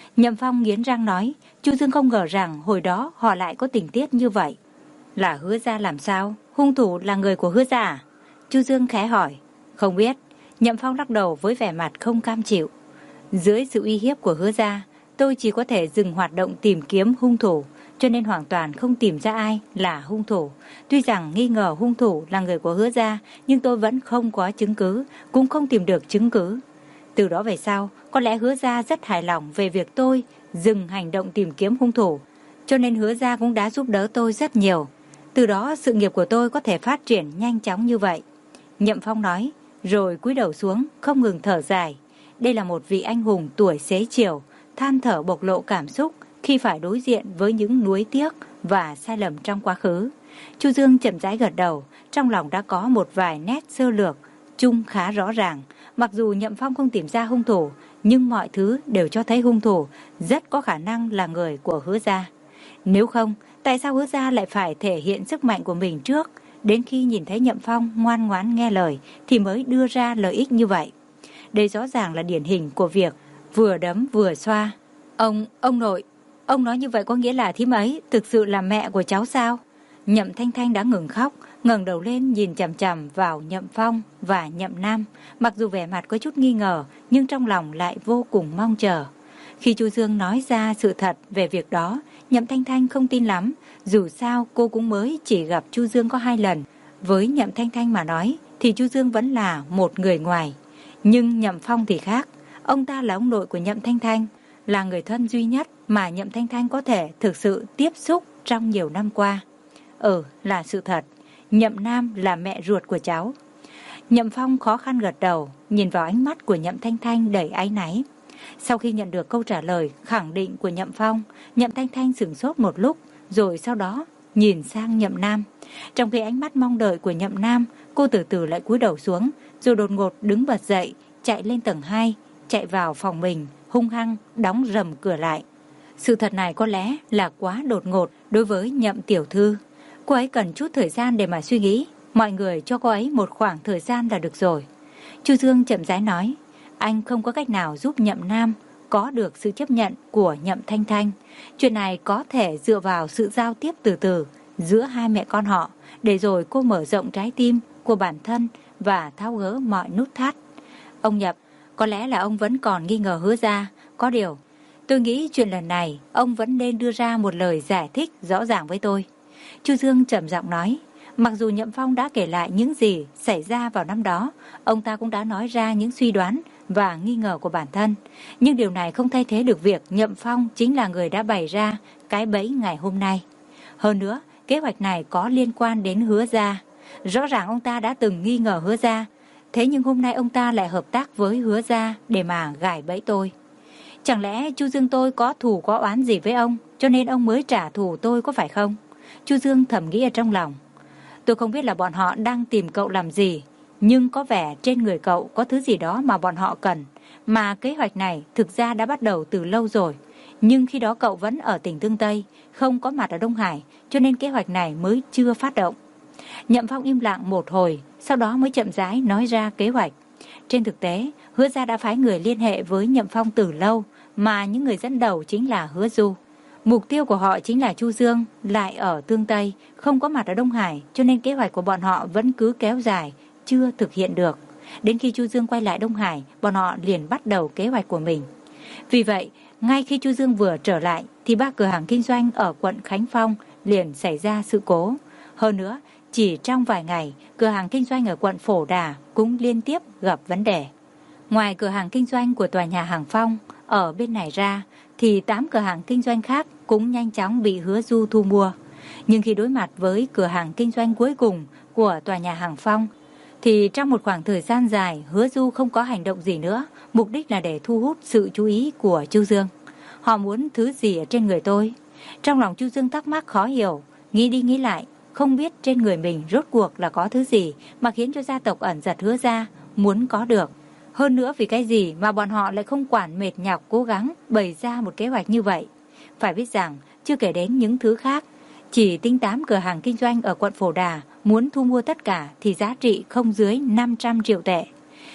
S1: Nhậm Phong nghiến răng nói, Chu Dương không ngờ rằng hồi đó họ lại có tình tiết như vậy. Là Hứa gia làm sao? Hung thủ là người của Hứa gia à? Chu Dương khẽ hỏi. Không biết. Nhậm Phong lắc đầu với vẻ mặt không cam chịu. Dưới sự uy hiếp của Hứa gia, tôi chỉ có thể dừng hoạt động tìm kiếm hung thủ, cho nên hoàn toàn không tìm ra ai là hung thủ. Tuy rằng nghi ngờ hung thủ là người của Hứa gia, nhưng tôi vẫn không có chứng cứ, cũng không tìm được chứng cứ. Từ đó về sau, có lẽ Hứa gia rất hài lòng về việc tôi dừng hành động tìm kiếm hung thủ, cho nên Hứa gia cũng đã giúp đỡ tôi rất nhiều. Từ đó sự nghiệp của tôi có thể phát triển nhanh chóng như vậy. Nhậm Phong nói, rồi cúi đầu xuống, không ngừng thở dài. Đây là một vị anh hùng tuổi xế chiều, than thở bộc lộ cảm xúc khi phải đối diện với những nuối tiếc và sai lầm trong quá khứ. Chu Dương chậm rãi gật đầu, trong lòng đã có một vài nét sơ lược chung khá rõ ràng. Mặc dù Nhậm Phong không tìm ra hung thủ, nhưng mọi thứ đều cho thấy hung thủ rất có khả năng là người của Hứa gia. Nếu không, tại sao Hứa gia lại phải thể hiện sức mạnh của mình trước, đến khi nhìn thấy Nhậm Phong ngoan ngoãn nghe lời thì mới đưa ra lợi ích như vậy? Đây rõ ràng là điển hình của việc vừa đấm vừa xoa. Ông, ông nội, ông nói như vậy có nghĩa là thím ấy thực sự là mẹ của cháu sao? Nhậm Thanh Thanh đã ngừng khóc, ngẩng đầu lên nhìn chằm chằm vào Nhậm Phong và Nhậm Nam. Mặc dù vẻ mặt có chút nghi ngờ, nhưng trong lòng lại vô cùng mong chờ. Khi Chu Dương nói ra sự thật về việc đó, Nhậm Thanh Thanh không tin lắm. Dù sao cô cũng mới chỉ gặp Chu Dương có hai lần. Với Nhậm Thanh Thanh mà nói thì Chu Dương vẫn là một người ngoài. Nhưng Nhậm Phong thì khác. Ông ta là ông nội của Nhậm Thanh Thanh, là người thân duy nhất mà Nhậm Thanh Thanh có thể thực sự tiếp xúc trong nhiều năm qua. Ừ, là sự thật. Nhậm Nam là mẹ ruột của cháu. Nhậm Phong khó khăn gật đầu, nhìn vào ánh mắt của Nhậm Thanh Thanh đầy áy náy. Sau khi nhận được câu trả lời khẳng định của Nhậm Phong, Nhậm Thanh Thanh sửng sốt một lúc, rồi sau đó nhìn sang Nhậm Nam. Trong khi ánh mắt mong đợi của Nhậm Nam, cô từ từ lại cúi đầu xuống, rồi đột ngột đứng bật dậy, chạy lên tầng hai, chạy vào phòng mình, hung hăng đóng rầm cửa lại. Sự thật này có lẽ là quá đột ngột đối với Nhậm tiểu thư. Cô ấy cần chút thời gian để mà suy nghĩ, mọi người cho cô ấy một khoảng thời gian là được rồi. Chu Dương chậm rãi nói, anh không có cách nào giúp Nhậm Nam có được sự chấp nhận của Nhậm Thanh Thanh. Chuyện này có thể dựa vào sự giao tiếp từ từ giữa hai mẹ con họ, để rồi cô mở rộng trái tim của bản thân và tháo gỡ mọi nút thắt. Ông Nhậm, có lẽ là ông vẫn còn nghi ngờ Hứa gia, có điều tôi nghĩ chuyện lần này ông vẫn nên đưa ra một lời giải thích rõ ràng với tôi. Chu Dương trầm giọng nói, mặc dù Nhậm Phong đã kể lại những gì xảy ra vào năm đó, ông ta cũng đã nói ra những suy đoán và nghi ngờ của bản thân, nhưng điều này không thay thế được việc Nhậm Phong chính là người đã bày ra cái bẫy ngày hôm nay. Hơn nữa, kế hoạch này có liên quan đến Hứa gia. Rõ ràng ông ta đã từng nghi ngờ Hứa gia, thế nhưng hôm nay ông ta lại hợp tác với Hứa gia để mà gài bẫy tôi. Chẳng lẽ Chu Dương tôi có thù có oán gì với ông, cho nên ông mới trả thù tôi có phải không? Chu Dương thầm nghĩ ở trong lòng. Tôi không biết là bọn họ đang tìm cậu làm gì, nhưng có vẻ trên người cậu có thứ gì đó mà bọn họ cần, mà kế hoạch này thực ra đã bắt đầu từ lâu rồi. Nhưng khi đó cậu vẫn ở tỉnh Tương Tây, không có mặt ở Đông Hải, cho nên kế hoạch này mới chưa phát động. Nhậm Phong im lặng một hồi, sau đó mới chậm rãi nói ra kế hoạch. Trên thực tế, Hứa gia đã phái người liên hệ với Nhậm Phong từ lâu, mà những người dẫn đầu chính là Hứa Du. Mục tiêu của họ chính là Chu Dương, lại ở Tương Tây, không có mặt ở Đông Hải, cho nên kế hoạch của bọn họ vẫn cứ kéo dài, chưa thực hiện được. Đến khi Chu Dương quay lại Đông Hải, bọn họ liền bắt đầu kế hoạch của mình. Vì vậy, ngay khi Chu Dương vừa trở lại, thì ba cửa hàng kinh doanh ở quận Khánh Phong liền xảy ra sự cố. Hơn nữa, chỉ trong vài ngày, cửa hàng kinh doanh ở quận Phổ Đà cũng liên tiếp gặp vấn đề. Ngoài cửa hàng kinh doanh của tòa nhà Hàng Phong ở bên này ra, thì tám cửa hàng kinh doanh khác cũng nhanh chóng bị Hứa Du thu mua. Nhưng khi đối mặt với cửa hàng kinh doanh cuối cùng của tòa nhà Hàng Phong, thì trong một khoảng thời gian dài Hứa Du không có hành động gì nữa, mục đích là để thu hút sự chú ý của Chu Dương. Họ muốn thứ gì ở trên người tôi? Trong lòng Chu Dương thắc mắc khó hiểu, nghĩ đi nghĩ lại, không biết trên người mình rốt cuộc là có thứ gì mà khiến cho gia tộc ẩn giật Hứa gia muốn có được. Hơn nữa vì cái gì mà bọn họ lại không quản mệt nhọc cố gắng bày ra một kế hoạch như vậy. Phải biết rằng, chưa kể đến những thứ khác, chỉ tính tám cửa hàng kinh doanh ở quận Phổ Đà muốn thu mua tất cả thì giá trị không dưới năm trăm triệu tệ.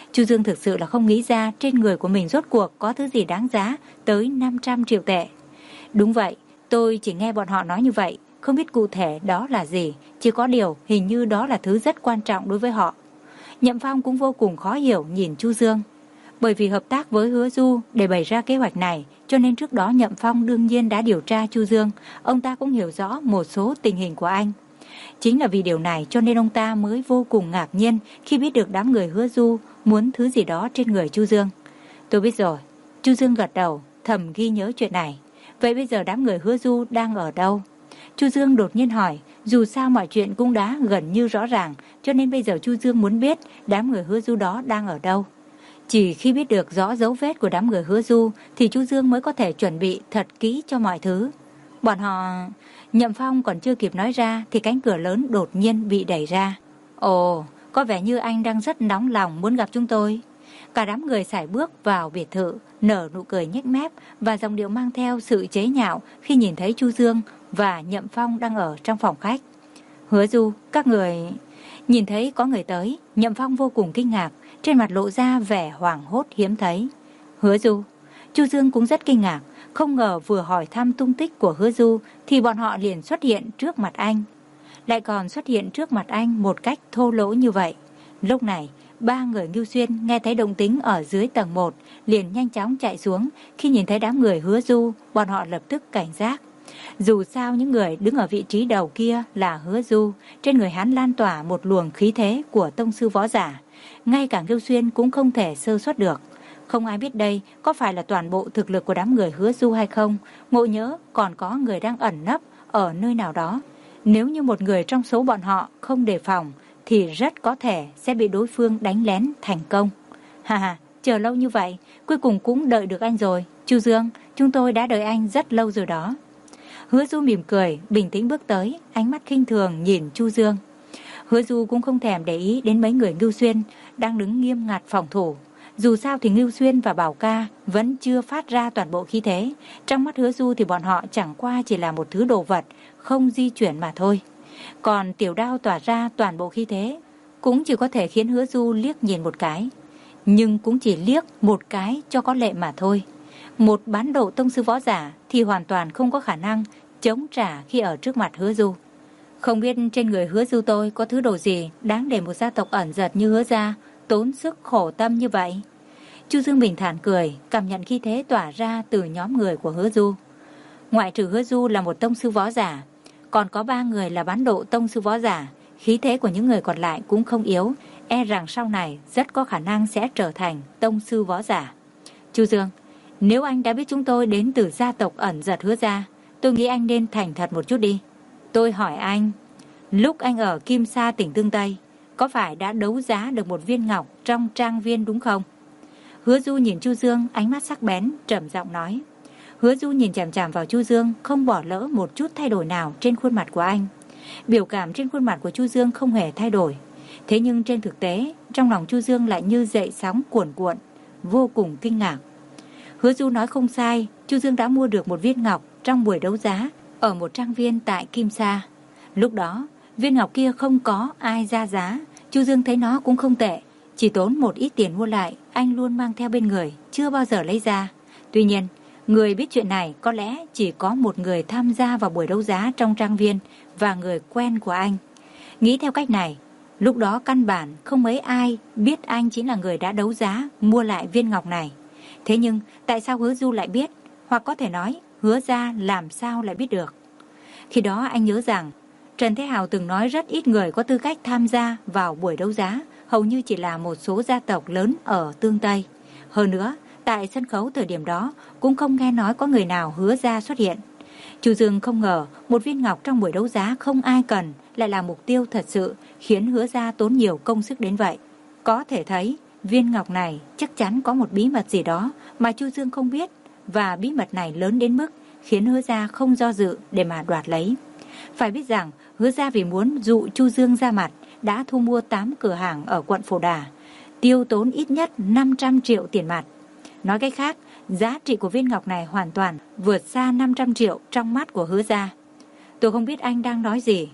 S1: Chu Dương thực sự là không nghĩ ra trên người của mình rốt cuộc có thứ gì đáng giá tới năm trăm triệu tệ. Đúng vậy, tôi chỉ nghe bọn họ nói như vậy, không biết cụ thể đó là gì, chỉ có điều hình như đó là thứ rất quan trọng đối với họ. Nhậm Phong cũng vô cùng khó hiểu nhìn Chu Dương. Bởi vì hợp tác với Hứa Du để bày ra kế hoạch này, cho nên trước đó Nhậm Phong đương nhiên đã điều tra Chu Dương, ông ta cũng hiểu rõ một số tình hình của anh. Chính là vì điều này cho nên ông ta mới vô cùng ngạc nhiên khi biết được đám người Hứa Du muốn thứ gì đó trên người Chu Dương. Tôi biết rồi. Chu Dương gật đầu, thầm ghi nhớ chuyện này. Vậy bây giờ đám người Hứa Du đang ở đâu? Chu Dương đột nhiên hỏi, dù sao mọi chuyện cũng đã gần như rõ ràng, cho nên bây giờ Chu Dương muốn biết đám người Hứa Du đó đang ở đâu. Chỉ khi biết được rõ dấu vết của đám người Hứa Du thì Chu Dương mới có thể chuẩn bị thật kỹ cho mọi thứ. Bọn họ... Nhậm Phong còn chưa kịp nói ra thì cánh cửa lớn đột nhiên bị đẩy ra. Ồ, có vẻ như anh đang rất nóng lòng muốn gặp chúng tôi. Cả đám người sải bước vào biệt thự, nở nụ cười nhếch mép và giọng điệu mang theo sự chế nhạo khi nhìn thấy Chu Dương và Nhậm Phong đang ở trong phòng khách. Hứa Du, các người... Nhìn thấy có người tới, Nhậm Phong vô cùng kinh ngạc, trên mặt lộ ra vẻ hoảng hốt hiếm thấy. Hứa Du. Chu Dương cũng rất kinh ngạc, không ngờ vừa hỏi thăm tung tích của Hứa Du thì bọn họ liền xuất hiện trước mặt anh. Lại còn xuất hiện trước mặt anh một cách thô lỗ như vậy. Lúc này, ba người Ngưu Xuyên nghe thấy động tĩnh ở dưới tầng một, liền nhanh chóng chạy xuống. Khi nhìn thấy đám người Hứa Du, bọn họ lập tức cảnh giác. Dù sao những người đứng ở vị trí đầu kia là Hứa Du, trên người hắn lan tỏa một luồng khí thế của tông sư võ giả. Ngay cả Ngưu Xuyên cũng không thể sơ suất được. Không ai biết đây có phải là toàn bộ thực lực của đám người Hứa Du hay không. Ngộ nhỡ còn có người đang ẩn nấp ở nơi nào đó. Nếu như một người trong số bọn họ không đề phòng thì rất có thể sẽ bị đối phương đánh lén thành công. Hà hà, chờ lâu như vậy, cuối cùng cũng đợi được anh rồi. Chu Dương, chúng tôi đã đợi anh rất lâu rồi đó. Hứa Du mỉm cười, bình tĩnh bước tới, ánh mắt khinh thường nhìn Chu Dương. Hứa Du cũng không thèm để ý đến mấy người Ngưu Xuyên đang đứng nghiêm ngặt phòng thủ. Dù sao thì Ngưu Xuyên và Bảo Ca vẫn chưa phát ra toàn bộ khí thế. Trong mắt Hứa Du thì bọn họ chẳng qua chỉ là một thứ đồ vật, không di chuyển mà thôi. Còn tiểu đao tỏa ra toàn bộ khí thế, cũng chỉ có thể khiến Hứa Du liếc nhìn một cái. Nhưng cũng chỉ liếc một cái cho có lệ mà thôi. Một bán độ tông sư võ giả thì hoàn toàn không có khả năng chống trả khi ở trước mặt Hứa Du. Không biết trên người Hứa Du tôi có thứ đồ gì đáng để một gia tộc ẩn giật như Hứa gia tốn sức khổ tâm như vậy. Chu Dương bình thản cười, cảm nhận khí thế tỏa ra từ nhóm người của Hứa Du. Ngoại trừ Hứa Du là một tông sư võ giả, còn có ba người là bán độ tông sư võ giả. Khí thế của những người còn lại cũng không yếu, e rằng sau này rất có khả năng sẽ trở thành tông sư võ giả. Chu Dương, nếu anh đã biết chúng tôi đến từ gia tộc ẩn giật Hứa gia, tôi nghĩ anh nên thành thật một chút đi. Tôi hỏi anh, lúc anh ở Kim Sa tỉnh Tương Tây, có phải đã đấu giá được một viên ngọc trong trang viên đúng không? Hứa Du nhìn Chu Dương, ánh mắt sắc bén, trầm giọng nói. Hứa Du nhìn chằm chằm vào Chu Dương, không bỏ lỡ một chút thay đổi nào trên khuôn mặt của anh. Biểu cảm trên khuôn mặt của Chu Dương không hề thay đổi. Thế nhưng trên thực tế, trong lòng Chu Dương lại như dậy sóng cuồn cuộn, vô cùng kinh ngạc. Hứa Du nói không sai, Chu Dương đã mua được một viên ngọc trong buổi đấu giá ở một trang viên tại Kim Sa. Lúc đó, viên ngọc kia không có ai ra giá, Chu Dương thấy nó cũng không tệ, chỉ tốn một ít tiền mua lại, anh luôn mang theo bên người, chưa bao giờ lấy ra. Tuy nhiên, người biết chuyện này có lẽ chỉ có một người tham gia vào buổi đấu giá trong trang viên và người quen của anh. Nghĩ theo cách này, lúc đó căn bản không mấy ai biết anh chính là người đã đấu giá mua lại viên ngọc này. Thế nhưng tại sao Hứa Du lại biết, hoặc có thể nói Hứa gia làm sao lại biết được? Khi đó anh nhớ rằng Trần Thế Hào từng nói rất ít người có tư cách tham gia vào buổi đấu giá, hầu như chỉ là một số gia tộc lớn ở Tương Tây. Hơn nữa, tại sân khấu thời điểm đó cũng không nghe nói có người nào Hứa gia xuất hiện. Chu Dương không ngờ một viên ngọc trong buổi đấu giá không ai cần lại là mục tiêu thật sự, khiến Hứa gia tốn nhiều công sức đến vậy. Có thể thấy viên ngọc này chắc chắn có một bí mật gì đó mà Chu Dương không biết, và bí mật này lớn đến mức khiến Hứa gia không do dự để mà đoạt lấy. Phải biết rằng Hứa gia vì muốn dụ Chu Dương ra mặt đã thu mua tám cửa hàng ở quận Phổ Đà, tiêu tốn ít nhất năm trăm triệu tiền mặt. Nói cách khác, giá trị của viên ngọc này hoàn toàn vượt xa năm trăm triệu trong mắt của Hứa gia. Tôi không biết anh đang nói gì.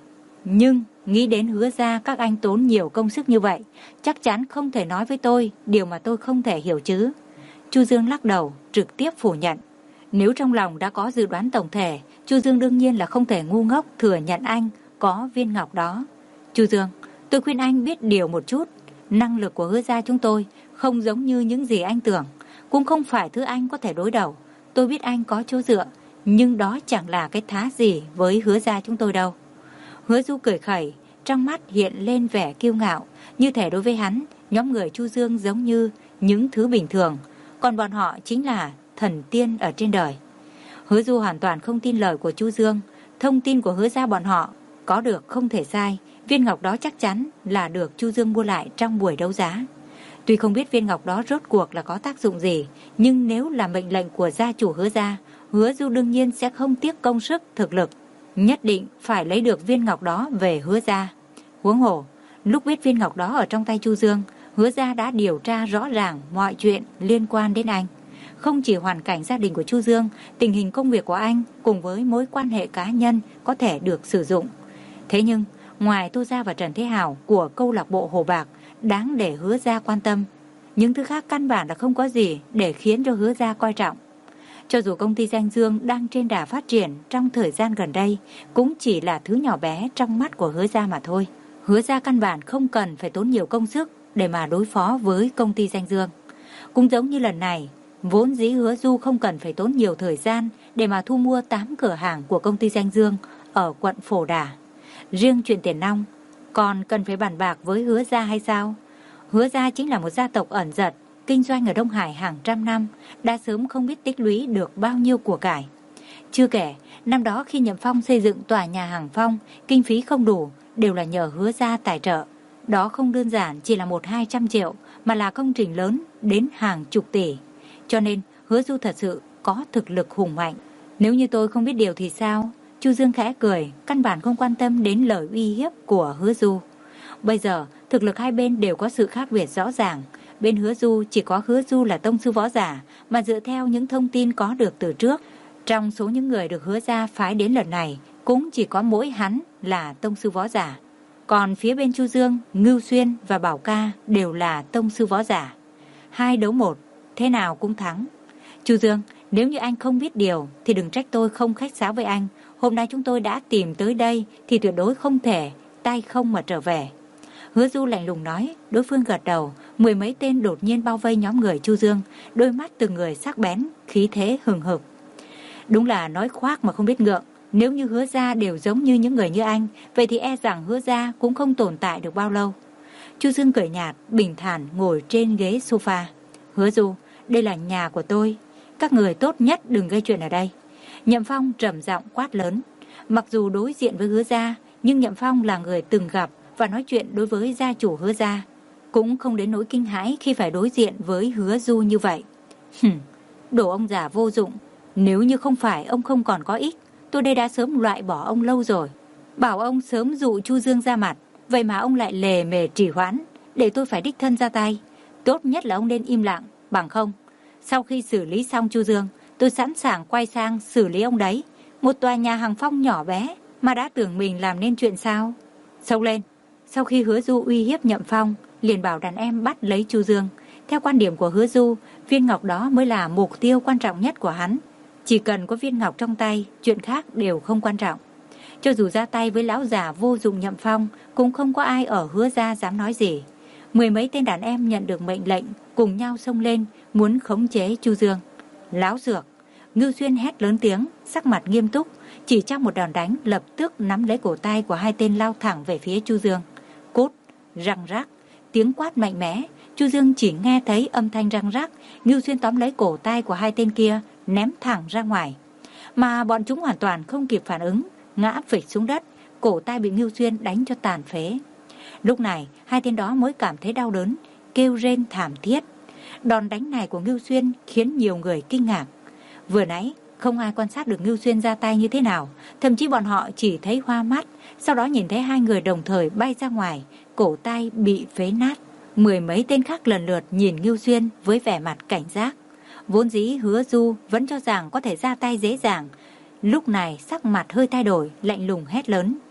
S1: Nhưng nghĩ đến Hứa gia các anh tốn nhiều công sức như vậy, chắc chắn không thể nói với tôi điều mà tôi không thể hiểu chứ. Chu Dương lắc đầu, trực tiếp phủ nhận. Nếu trong lòng đã có dự đoán tổng thể, Chu Dương đương nhiên là không thể ngu ngốc thừa nhận anh có viên ngọc đó. Chu Dương, tôi khuyên anh biết điều một chút. Năng lực của Hứa gia chúng tôi không giống như những gì anh tưởng, cũng không phải thứ anh có thể đối đầu. Tôi biết anh có chỗ dựa, nhưng đó chẳng là cái thá gì với Hứa gia chúng tôi đâu. Hứa Du cười khẩy, trong mắt hiện lên vẻ kiêu ngạo, như thể đối với hắn, nhóm người Chu Dương giống như những thứ bình thường, còn bọn họ chính là thần tiên ở trên đời. Hứa Du hoàn toàn không tin lời của Chu Dương, thông tin của Hứa gia bọn họ có được không thể sai, viên ngọc đó chắc chắn là được Chu Dương mua lại trong buổi đấu giá. Tuy không biết viên ngọc đó rốt cuộc là có tác dụng gì, nhưng nếu là mệnh lệnh của gia chủ Hứa gia, Hứa Du đương nhiên sẽ không tiếc công sức, thực lực, nhất định phải lấy được viên ngọc đó về Hứa gia. Huống hồ, lúc biết viên ngọc đó ở trong tay Chu Dương, Hứa gia đã điều tra rõ ràng mọi chuyện liên quan đến anh. Không chỉ hoàn cảnh gia đình của Chu Dương, tình hình công việc của anh cùng với mối quan hệ cá nhân có thể được sử dụng. Thế nhưng, ngoài Tô Gia và Trần Thế Hào của câu lạc bộ Hồ Bạc đáng để Hứa gia quan tâm, những thứ khác căn bản là không có gì để khiến cho Hứa gia coi trọng. Cho dù công ty Danh Dương đang trên đà phát triển trong thời gian gần đây, cũng chỉ là thứ nhỏ bé trong mắt của Hứa gia mà thôi. Hứa gia căn bản không cần phải tốn nhiều công sức để mà đối phó với công ty Danh Dương. Cũng giống như lần này, vốn dĩ Hứa Du không cần phải tốn nhiều thời gian để mà thu mua tám cửa hàng của công ty Danh Dương ở quận Phổ Đà. Riêng chuyện tiền nong, còn cần phải bàn bạc với Hứa gia hay sao? Hứa gia chính là một gia tộc ẩn dật, kinh doanh ở Đông Hải hàng trăm năm, đã sớm không biết tích lũy được bao nhiêu của cải. Chưa kể, năm đó khi Nhậm Phong xây dựng tòa nhà Hàng Phong, kinh phí không đủ, đều là nhờ Hứa gia tài trợ. Đó không đơn giản chỉ là một hai trăm triệu, mà là công trình lớn đến hàng chục tỷ. Cho nên, Hứa Du thật sự có thực lực hùng mạnh. Nếu như tôi không biết điều thì sao? Chu Dương khẽ cười, căn bản không quan tâm đến lời uy hiếp của Hứa Du. Bây giờ, thực lực hai bên đều có sự khác biệt rõ ràng. Bên Hứa Du chỉ có Hứa Du là tông sư võ giả, mà dựa theo những thông tin có được từ trước, trong số những người được Hứa gia phái đến lần này, cũng chỉ có mỗi hắn là tông sư võ giả. Còn phía bên Chu Dương, Ngưu Xuyên và Bảo Ca đều là tông sư võ giả. Hai đấu một, thế nào cũng thắng. Chu Dương, nếu như anh không biết điều thì đừng trách tôi không khách sáo với anh. Hôm nay chúng tôi đã tìm tới đây thì tuyệt đối không thể tay không mà trở về. Hứa Du lạnh lùng nói, đối phương gật đầu. Mười mấy tên đột nhiên bao vây nhóm người Chu Dương, đôi mắt từng người sắc bén, khí thế hừng hực. Đúng là nói khoác mà không biết ngượng. Nếu như Hứa gia đều giống như những người như anh, vậy thì e rằng Hứa gia cũng không tồn tại được bao lâu. Chu Dương cười nhạt, bình thản ngồi trên ghế sofa. Hứa Du, đây là nhà của tôi, các người tốt nhất đừng gây chuyện ở đây. Nhậm Phong trầm giọng quát lớn. Mặc dù đối diện với Hứa gia, nhưng Nhậm Phong là người từng gặp và nói chuyện đối với gia chủ Hứa gia, cũng không đến nỗi kinh hãi khi phải đối diện với Hứa Du như vậy. Hừm, đồ ông già vô dụng. Nếu như không phải ông không còn có ích, tôi đây đã sớm loại bỏ ông lâu rồi. Bảo ông sớm dụ Chu Dương ra mặt, vậy mà ông lại lề mề trì hoãn, để tôi phải đích thân ra tay. Tốt nhất là ông nên im lặng, bằng không, sau khi xử lý xong Chu Dương, tôi sẵn sàng quay sang xử lý ông đấy. Một tòa nhà Hàng Phong nhỏ bé mà đã tưởng mình làm nên chuyện sao? Xông lên. Sau khi Hứa Du uy hiếp Nhậm Phong, liền bảo đàn em bắt lấy Chu Dương. Theo quan điểm của Hứa Du, viên ngọc đó mới là mục tiêu quan trọng nhất của hắn. Chỉ cần có viên ngọc trong tay, chuyện khác đều không quan trọng. Cho dù ra tay với lão già vô dụng Nhậm Phong, cũng không có ai ở Hứa gia dám nói gì. Mười mấy tên đàn em nhận được mệnh lệnh, cùng nhau xông lên, muốn khống chế Chu Dương. Láo xược! Ngưu Xuyên hét lớn tiếng, sắc mặt nghiêm túc, chỉ trong một đòn đánh lập tức nắm lấy cổ tay của hai tên lao thẳng về phía Chu Dương. Cút! Răng rắc! Tiếng quát mạnh mẽ, Chu Dương chỉ nghe thấy âm thanh răng rắc. Ngưu Xuyên tóm lấy cổ tay của hai tên kia, ném thẳng ra ngoài. Mà bọn chúng hoàn toàn không kịp phản ứng, ngã phịch xuống đất, cổ tay bị Ngưu Xuyên đánh cho tàn phế. Lúc này, hai tên đó mới cảm thấy đau đớn, kêu rên thảm thiết. Đòn đánh này của Ngưu Xuyên khiến nhiều người kinh ngạc. Vừa nãy, không ai quan sát được Ngưu Xuyên ra tay như thế nào, thậm chí bọn họ chỉ thấy hoa mắt, sau đó nhìn thấy hai người đồng thời bay ra ngoài, cổ tay bị phế nát. Mười mấy tên khác lần lượt nhìn Ngưu Xuyên với vẻ mặt cảnh giác. Vốn dĩ Hứa Du vẫn cho rằng có thể ra tay dễ dàng, lúc này sắc mặt hơi thay đổi, lạnh lùng hét lớn.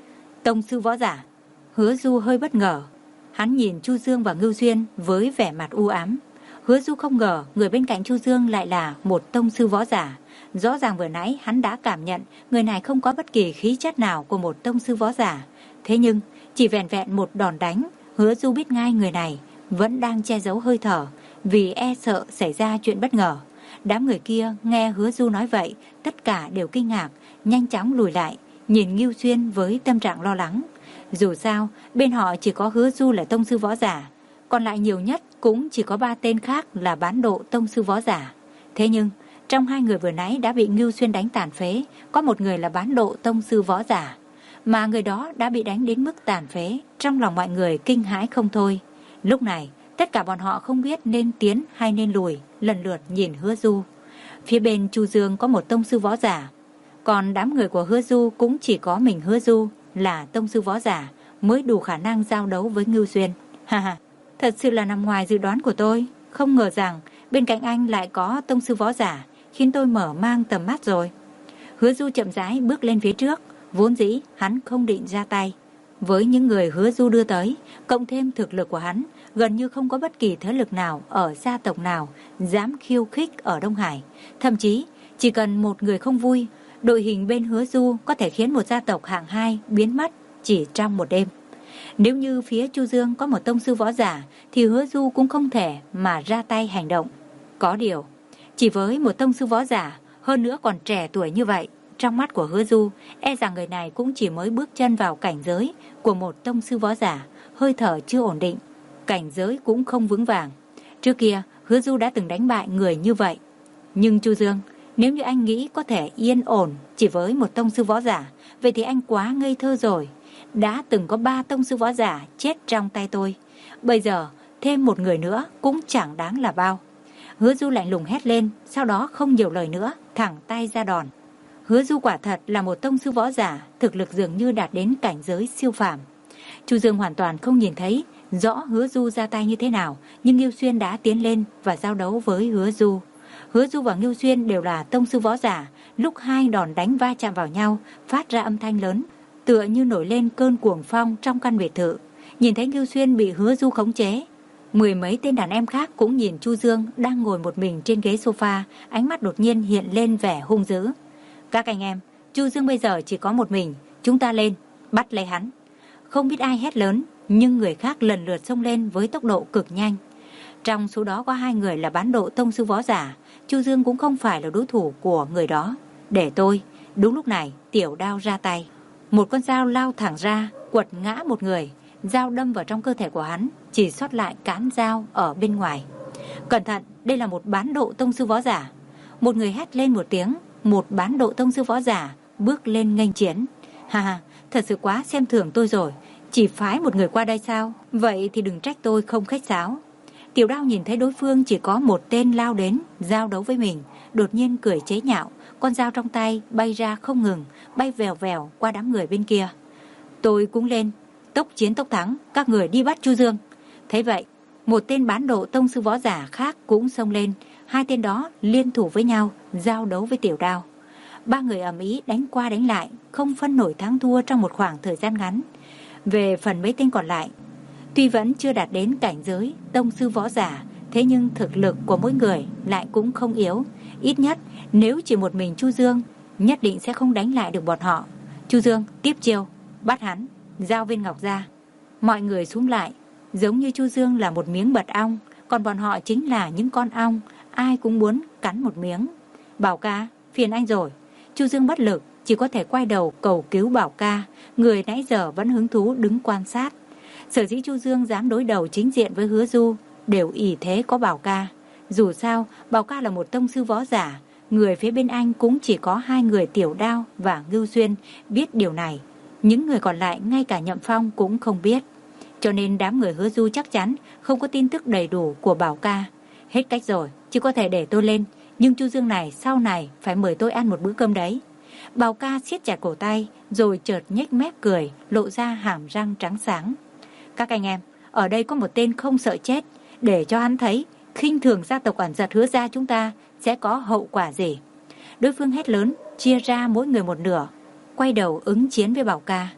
S1: Tông sư võ giả. Hứa Du hơi bất ngờ. Hắn nhìn Chu Dương và Ngưu Xuyên với vẻ mặt u ám. Hứa Du không ngờ người bên cạnh Chu Dương lại là một tông sư võ giả. Rõ ràng vừa nãy hắn đã cảm nhận người này không có bất kỳ khí chất nào của một tông sư võ giả. Thế nhưng chỉ vẹn vẹn một đòn đánh, Hứa Du biết ngay người này vẫn đang che giấu hơi thở vì e sợ xảy ra chuyện bất ngờ. Đám người kia nghe Hứa Du nói vậy, tất cả đều kinh ngạc, nhanh chóng lùi lại, nhìn Ngưu Xuyên với tâm trạng lo lắng. Dù sao, bên họ chỉ có Hứa Du là tông sư võ giả, còn lại nhiều nhất cũng chỉ có ba tên khác là bán độ tông sư võ giả. Thế nhưng, trong hai người vừa nãy đã bị Ngưu Xuyên đánh tàn phế, có một người là bán độ tông sư võ giả, mà người đó đã bị đánh đến mức tàn phế. Trong lòng mọi người kinh hãi không thôi. Lúc này, tất cả bọn họ không biết nên tiến hay nên lùi, lần lượt nhìn Hứa Du. Phía bên Chu Dương có một tông sư võ giả, còn đám người của Hứa Du cũng chỉ có mình Hứa Du là tông sư võ giả mới đủ khả năng giao đấu với Ngưu Xuyên. Ha ha, thật sự là nằm ngoài dự đoán của tôi. Không ngờ rằng bên cạnh anh lại có tông sư võ giả, khiến tôi mở mang tầm mắt rồi. Hứa Du chậm rãi bước lên phía trước. Vốn dĩ hắn không định ra tay với những người Hứa Du đưa tới, cộng thêm thực lực của hắn, gần như không có bất kỳ thế lực nào ở gia tộc nào dám khiêu khích ở Đông Hải. Thậm chí chỉ cần một người không vui, đội hình bên Hứa Du có thể khiến một gia tộc hạng hai biến mất chỉ trong một đêm. Nếu như phía Chu Dương có một tông sư võ giả thì Hứa Du cũng không thể mà ra tay hành động. Có điều, chỉ với một tông sư võ giả, hơn nữa còn trẻ tuổi như vậy, trong mắt của Hứa Du, e rằng người này cũng chỉ mới bước chân vào cảnh giới của một tông sư võ giả, hơi thở chưa ổn định, cảnh giới cũng không vững vàng. Trước kia, Hứa Du đã từng đánh bại người như vậy. Nhưng Chu Dương, nếu như anh nghĩ có thể yên ổn chỉ với một tông sư võ giả, vậy thì anh quá ngây thơ rồi. Đã từng có ba tông sư võ giả chết trong tay tôi, bây giờ thêm một người nữa cũng chẳng đáng là bao. Hứa Du lạnh lùng hét lên, sau đó không nhiều lời nữa, thẳng tay ra đòn. Hứa Du quả thật là một tông sư võ giả, thực lực dường như đạt đến cảnh giới siêu phàm. Chu Dương hoàn toàn không nhìn thấy rõ Hứa Du ra tay như thế nào, nhưng Ngưu Xuyên đã tiến lên và giao đấu với Hứa Du. Hứa Du và Ngưu Xuyên đều là tông sư võ giả, lúc hai đòn đánh va chạm vào nhau, phát ra âm thanh lớn, tựa như nổi lên cơn cuồng phong trong căn biệt thự. Nhìn thấy Ngưu Xuyên bị Hứa Du khống chế, mười mấy tên đàn em khác cũng nhìn Chu Dương đang ngồi một mình trên ghế sofa, ánh mắt đột nhiên hiện lên vẻ hung dữ. Các anh em, Chu Dương bây giờ chỉ có một mình, chúng ta lên, bắt lấy hắn. Không biết ai hét lớn, nhưng người khác lần lượt xông lên với tốc độ cực nhanh. Trong số đó có hai người là bán độ tông sư võ giả, Chu Dương cũng không phải là đối thủ của người đó. Để tôi. Đúng lúc này, tiểu đao ra tay. Một con dao lao thẳng ra, quật ngã một người. Dao đâm vào trong cơ thể của hắn, chỉ sót lại cán dao ở bên ngoài. Cẩn thận, đây là một bán độ tông sư võ giả. Một người hét lên một tiếng, một bán độ tông sư võ giả bước lên nghênh chiến. Ha ha, thật sự quá xem thường tôi rồi. Chỉ phái một người qua đây sao? Vậy thì đừng trách tôi không khách sáo. Tiểu đao nhìn thấy đối phương chỉ có một tên lao đến giao đấu với mình, đột nhiên cười chế nhạo, con dao trong tay bay ra không ngừng, bay vèo vèo qua đám người bên kia. Tôi cũng lên, tốc chiến tốc thắng, các người đi bắt Chu Dương. Thế vậy, một tên bán độ tông sư võ giả khác cũng xông lên, hai tên đó liên thủ với nhau, giao đấu với tiểu đao. Ba người ầm ĩ đánh qua đánh lại, không phân nổi thắng thua trong một khoảng thời gian ngắn. Về phần mấy tên còn lại, tuy vẫn chưa đạt đến cảnh giới tông sư võ giả, thế nhưng thực lực của mỗi người lại cũng không yếu. Ít nhất nếu chỉ một mình Chu Dương, nhất định sẽ không đánh lại được bọn họ. Chu Dương tiếp chiêu, bắt hắn, giao viên ngọc ra. Mọi người xuống lại, giống như Chu Dương là một miếng mật ong, còn bọn họ chính là những con ong, ai cũng muốn cắn một miếng. Bảo ca, phiền anh rồi. Chu Dương bất lực, chỉ có thể quay đầu cầu cứu Bảo ca, người nãy giờ vẫn hứng thú đứng quan sát. Sở dĩ Chu Dương dám đối đầu chính diện với Hứa Du đều ỷ thế có Bảo ca. Dù sao, Bảo ca là một tông sư võ giả, người phía bên anh cũng chỉ có hai người Tiểu Đao và Ngưu Xuyên biết điều này. Những người còn lại ngay cả Nhậm Phong cũng không biết. Cho nên đám người Hứa Du chắc chắn không có tin tức đầy đủ của Bảo ca. Hết cách rồi, chỉ có thể để tôi lên. Nhưng Chu Dương này sau này phải mời tôi ăn một bữa cơm đấy. Bảo ca siết chặt cổ tay, rồi chợt nhếch mép cười, lộ ra hàm răng trắng sáng. Các anh em, ở đây có một tên không sợ chết, để cho hắn thấy khinh thường gia tộc ẩn giật Hứa gia chúng ta sẽ có hậu quả gì. Đối phương hét lớn, chia ra mỗi người một nửa, quay đầu ứng chiến với Bảo ca.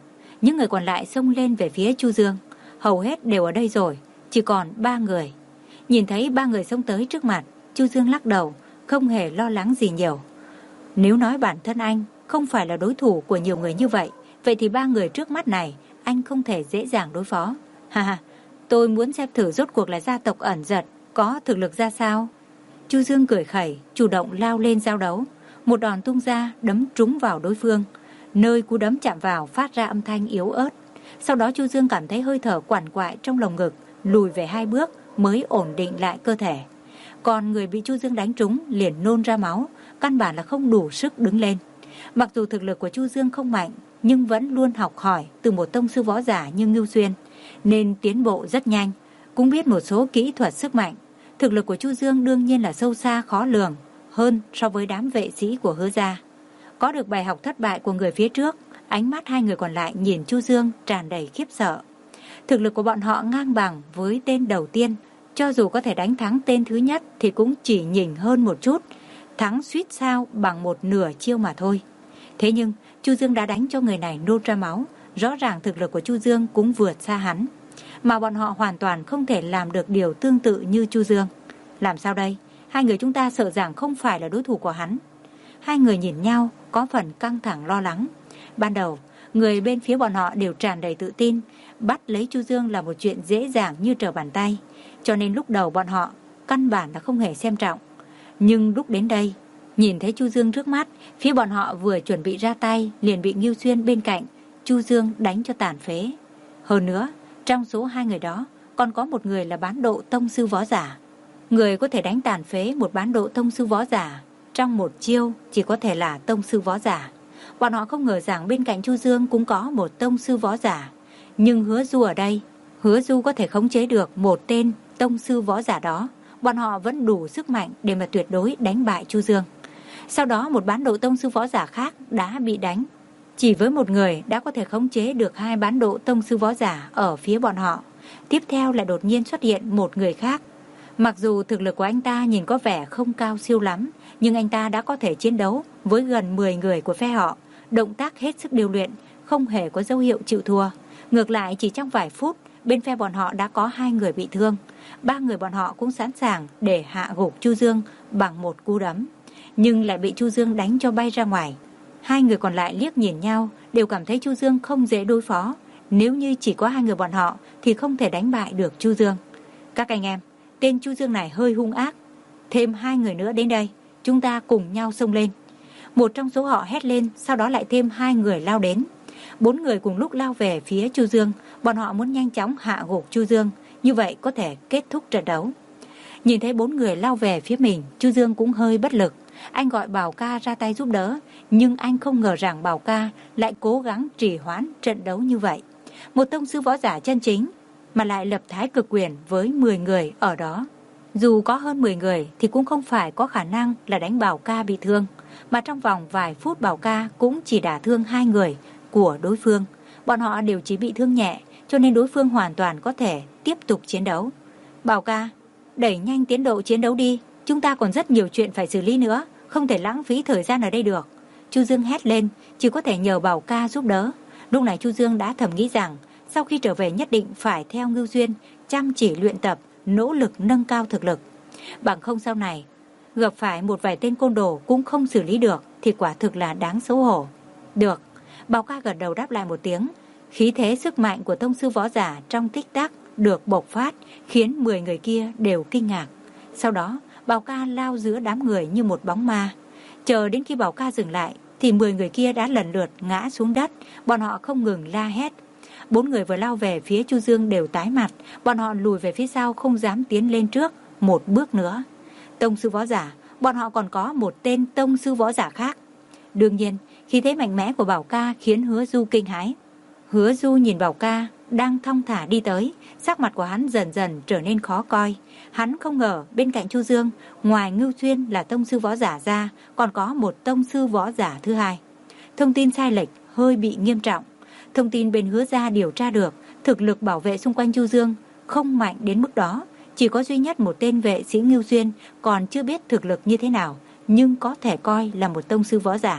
S1: Những người còn lại xông lên về phía Chu Dương. Hầu hết đều ở đây rồi, chỉ còn ba người. Nhìn thấy ba người xông tới trước mặt, Chu Dương lắc đầu, không hề lo lắng gì nhiều. Nếu nói bản thân anh không phải là đối thủ của nhiều người như vậy, vậy thì ba người trước mắt này anh không thể dễ dàng đối phó. Ha ha, tôi muốn xem thử rốt cuộc là gia tộc ẩn giật có thực lực ra sao. Chu Dương cười khẩy, chủ động lao lên giao đấu. Một đòn tung ra đấm trúng vào đối phương. Nơi cú đấm chạm vào phát ra âm thanh yếu ớt. Sau đó Chu Dương cảm thấy hơi thở quằn quại trong lồng ngực, lùi về hai bước mới ổn định lại cơ thể. Còn người bị Chu Dương đánh trúng liền nôn ra máu, căn bản là không đủ sức đứng lên. Mặc dù thực lực của Chu Dương không mạnh, nhưng vẫn luôn học hỏi từ một tông sư võ giả như Ngưu Xuyên, nên tiến bộ rất nhanh, cũng biết một số kỹ thuật sức mạnh. Thực lực của Chu Dương đương nhiên là sâu xa khó lường hơn so với đám vệ sĩ của Hứa gia. Có được bài học thất bại của người phía trước, ánh mắt hai người còn lại nhìn Chu Dương tràn đầy khiếp sợ. Thực lực của bọn họ ngang bằng với tên đầu tiên, cho dù có thể đánh thắng tên thứ nhất thì cũng chỉ nhỉnh hơn một chút, thắng suýt sao bằng một nửa chiêu mà thôi. Thế nhưng Chu Dương đã đánh cho người này nôn ra máu, rõ ràng thực lực của Chu Dương cũng vượt xa hắn, mà bọn họ hoàn toàn không thể làm được điều tương tự như Chu Dương. Làm sao đây? Hai người chúng ta sợ rằng không phải là đối thủ của hắn. Hai người nhìn nhau có phần căng thẳng lo lắng. Ban đầu, người bên phía bọn họ đều tràn đầy tự tin, bắt lấy Chu Dương là một chuyện dễ dàng như trở bàn tay, cho nên lúc đầu bọn họ căn bản là không hề xem trọng. Nhưng lúc đến đây, nhìn thấy Chu Dương trước mắt, phía bọn họ vừa chuẩn bị ra tay liền bị Ngưu Xuyên bên cạnh Chu Dương đánh cho tàn phế. Hơn nữa, trong số hai người đó còn có một người là bán độ tông sư võ giả. Người có thể đánh tàn phế một bán độ tông sư võ giả trong một chiêu chỉ có thể là tông sư võ giả. Bọn họ không ngờ rằng bên cạnh Chu Dương cũng có một tông sư võ giả. Nhưng Hứa Du ở đây, Hứa Du có thể khống chế được một tên tông sư võ giả đó. Bọn họ vẫn đủ sức mạnh để mà tuyệt đối đánh bại Chu Dương. Sau đó một bán độ tông sư võ giả khác đã bị đánh. Chỉ với một người đã có thể khống chế được hai bán độ tông sư võ giả ở phía bọn họ. Tiếp theo lại đột nhiên xuất hiện một người khác. Mặc dù thực lực của anh ta nhìn có vẻ không cao siêu lắm, nhưng anh ta đã có thể chiến đấu với gần mười người của phe họ. Động tác hết sức điêu luyện, không hề có dấu hiệu chịu thua. Ngược lại chỉ trong vài phút, bên phe bọn họ đã có hai người bị thương. Ba người bọn họ cũng sẵn sàng để hạ gục Chu Dương bằng một cú đấm, nhưng lại bị Chu Dương đánh cho bay ra ngoài. Hai người còn lại liếc nhìn nhau, đều cảm thấy Chu Dương không dễ đối phó. Nếu như chỉ có hai người bọn họ thì không thể đánh bại được Chu Dương. Các anh em, tên Chu Dương này hơi hung ác. Thêm hai người nữa đến đây, chúng ta cùng nhau xông lên. Một trong số họ hét lên, sau đó lại thêm hai người lao đến. Bốn người cùng lúc lao về phía Chu Dương. Bọn họ muốn nhanh chóng hạ gục Chu Dương, như vậy có thể kết thúc trận đấu. Nhìn thấy bốn người lao về phía mình, Chu Dương cũng hơi bất lực. Anh gọi Bảo Ca ra tay giúp đỡ, nhưng anh không ngờ rằng Bảo Ca lại cố gắng trì hoãn trận đấu như vậy. Một tông sư võ giả chân chính mà lại lập thái cực quyền với mười người ở đó. Dù có hơn mười người thì cũng không phải có khả năng là đánh Bảo Ca bị thương, mà trong vòng vài phút Bảo Ca cũng chỉ đả thương hai người của đối phương. Bọn họ đều chỉ bị thương nhẹ, cho nên đối phương hoàn toàn có thể tiếp tục chiến đấu. Bảo Ca, đẩy nhanh tiến độ chiến đấu đi, chúng ta còn rất nhiều chuyện phải xử lý nữa, không thể lãng phí thời gian ở đây được. Chu Dương hét lên, chỉ có thể nhờ Bảo Ca giúp đỡ. Lúc này Chu Dương đã thầm nghĩ rằng sau khi trở về nhất định phải theo Ngưu Duyên chăm chỉ luyện tập, nỗ lực nâng cao thực lực. Bằng không sau này gặp phải một vài tên côn đồ cũng không xử lý được thì quả thực là đáng xấu hổ. Được, Bảo Ca gật đầu đáp lại một tiếng. Khí thế sức mạnh của tông sư võ giả trong tích tắc được bộc phát, khiến mười người kia đều kinh ngạc. Sau đó Bảo Ca lao giữa đám người như một bóng ma. Chờ đến khi Bảo Ca dừng lại thì mười người kia đã lần lượt ngã xuống đất. Bọn họ không ngừng la hét. Bốn người vừa lao về phía Chu Dương đều tái mặt. Bọn họ lùi về phía sau, không dám tiến lên trước một bước nữa. Tông sư võ giả, bọn họ còn có một tên tông sư võ giả khác. Đương nhiên, khí thế mạnh mẽ của Bảo Ca khiến Hứa Du kinh hãi. Hứa Du nhìn Bảo Ca đang thong thả đi tới, sắc mặt của hắn dần dần trở nên khó coi. Hắn không ngờ bên cạnh Chu Dương, ngoài Ngưu Xuyên là tông sư võ giả ra, còn có một tông sư võ giả thứ hai. Thông tin sai lệch hơi bị nghiêm trọng. Thông tin bên Hứa gia điều tra được, thực lực bảo vệ xung quanh Chu Dương không mạnh đến mức đó. Chỉ có duy nhất một tên vệ sĩ Ngưu Xuyên còn chưa biết thực lực như thế nào, nhưng có thể coi là một tông sư võ giả.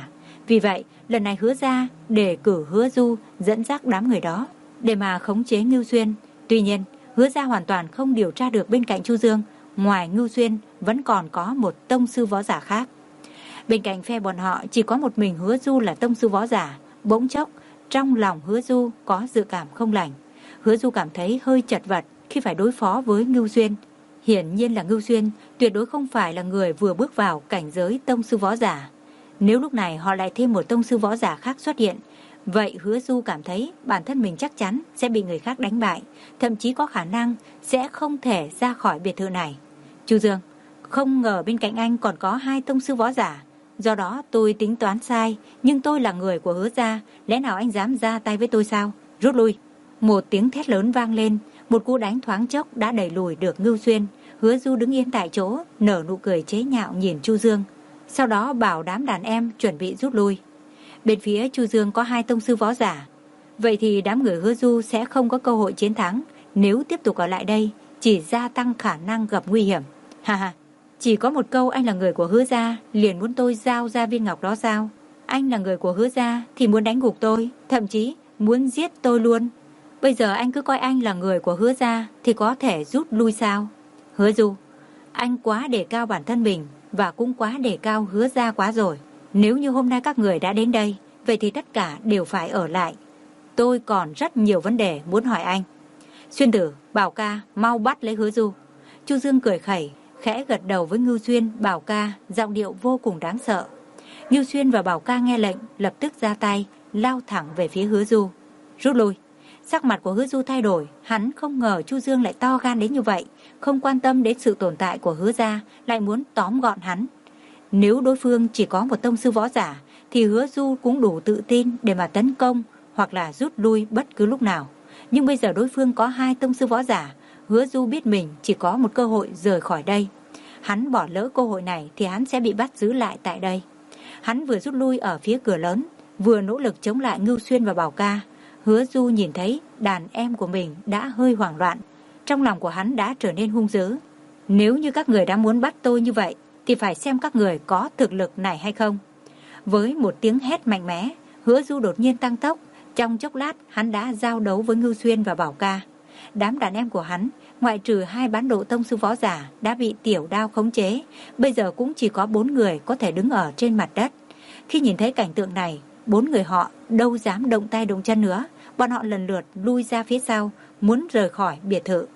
S1: Vì vậy, lần này Hứa gia đề cử Hứa Du dẫn dắt đám người đó để mà khống chế Ngưu Xuyên. Tuy nhiên, Hứa gia hoàn toàn không điều tra được bên cạnh Chu Dương, ngoài Ngưu Xuyên vẫn còn có một tông sư võ giả khác. Bên cạnh phe bọn họ chỉ có một mình Hứa Du là tông sư võ giả. Bỗng chốc, trong lòng Hứa Du có dự cảm không lành. Hứa Du cảm thấy hơi chật vật khi phải đối phó với Ngưu Xuyên. Hiển nhiên là Ngưu Xuyên tuyệt đối không phải là người vừa bước vào cảnh giới tông sư võ giả. Nếu lúc này họ lại thêm một tông sư võ giả khác xuất hiện, vậy Hứa Du cảm thấy bản thân mình chắc chắn sẽ bị người khác đánh bại, thậm chí có khả năng sẽ không thể ra khỏi biệt thự này. Chu Dương, không ngờ bên cạnh anh còn có hai tông sư võ giả. Do đó tôi tính toán sai, nhưng tôi là người của Hứa gia, lẽ nào anh dám ra tay với tôi sao? Rút lui. Một tiếng thét lớn vang lên, một cú đánh thoáng chốc đã đẩy lùi được Ngưu Xuyên. Hứa Du đứng yên tại chỗ, nở nụ cười chế nhạo nhìn Chu Dương, sau đó bảo đám đàn em chuẩn bị rút lui. Bên phía Chu Dương có hai tông sư võ giả, vậy thì đám người Hứa Du sẽ không có cơ hội chiến thắng. Nếu tiếp tục ở lại đây, chỉ gia tăng khả năng gặp nguy hiểm. Ha ha, chỉ có một câu anh là người của Hứa gia, liền muốn tôi giao ra viên ngọc đó sao? Anh là người của Hứa gia thì muốn đánh gục tôi, thậm chí muốn giết tôi luôn. Bây giờ anh cứ coi anh là người của Hứa gia thì có thể rút lui sao? Hứa Du, anh quá đề cao bản thân mình và cũng quá đề cao Hứa gia quá rồi. Nếu như hôm nay các người đã đến đây, vậy thì tất cả đều phải ở lại. Tôi còn rất nhiều vấn đề muốn hỏi anh. Xuyên Tử, Bảo ca, mau bắt lấy Hứa Du. Chu Dương cười khẩy, khẽ gật đầu với Ngưu Xuyên, Bảo ca, giọng điệu vô cùng đáng sợ. Ngưu Xuyên và Bảo ca nghe lệnh, lập tức ra tay, lao thẳng về phía Hứa Du. Rút lui. Sắc mặt của Hứa Du thay đổi, hắn không ngờ Chu Dương lại to gan đến như vậy, không quan tâm đến sự tồn tại của Hứa gia, lại muốn tóm gọn hắn. Nếu đối phương chỉ có một tông sư võ giả, thì Hứa Du cũng đủ tự tin để mà tấn công hoặc là rút lui bất cứ lúc nào. Nhưng bây giờ đối phương có hai tông sư võ giả, Hứa Du biết mình chỉ có một cơ hội rời khỏi đây. Hắn bỏ lỡ cơ hội này thì hắn sẽ bị bắt giữ lại tại đây. Hắn vừa rút lui ở phía cửa lớn, vừa nỗ lực chống lại Ngưu Xuyên và Bảo ca. Hứa Du nhìn thấy đàn em của mình đã hơi hoảng loạn, trong lòng của hắn đã trở nên hung dữ. Nếu như các người đã muốn bắt tôi như vậy, thì phải xem các người có thực lực này hay không. Với một tiếng hét mạnh mẽ, Hứa Du đột nhiên tăng tốc. Trong chốc lát hắn đã giao đấu với Ngưu Xuyên và Bảo ca. Đám đàn em của hắn, ngoại trừ hai bán độ tông sư võ giả đã bị tiểu đao khống chế, bây giờ cũng chỉ có bốn người có thể đứng ở trên mặt đất. Khi nhìn thấy cảnh tượng này, bốn người họ đâu dám động tay động chân nữa. Bọn họ lần lượt lui ra phía sau, muốn rời khỏi biệt thự.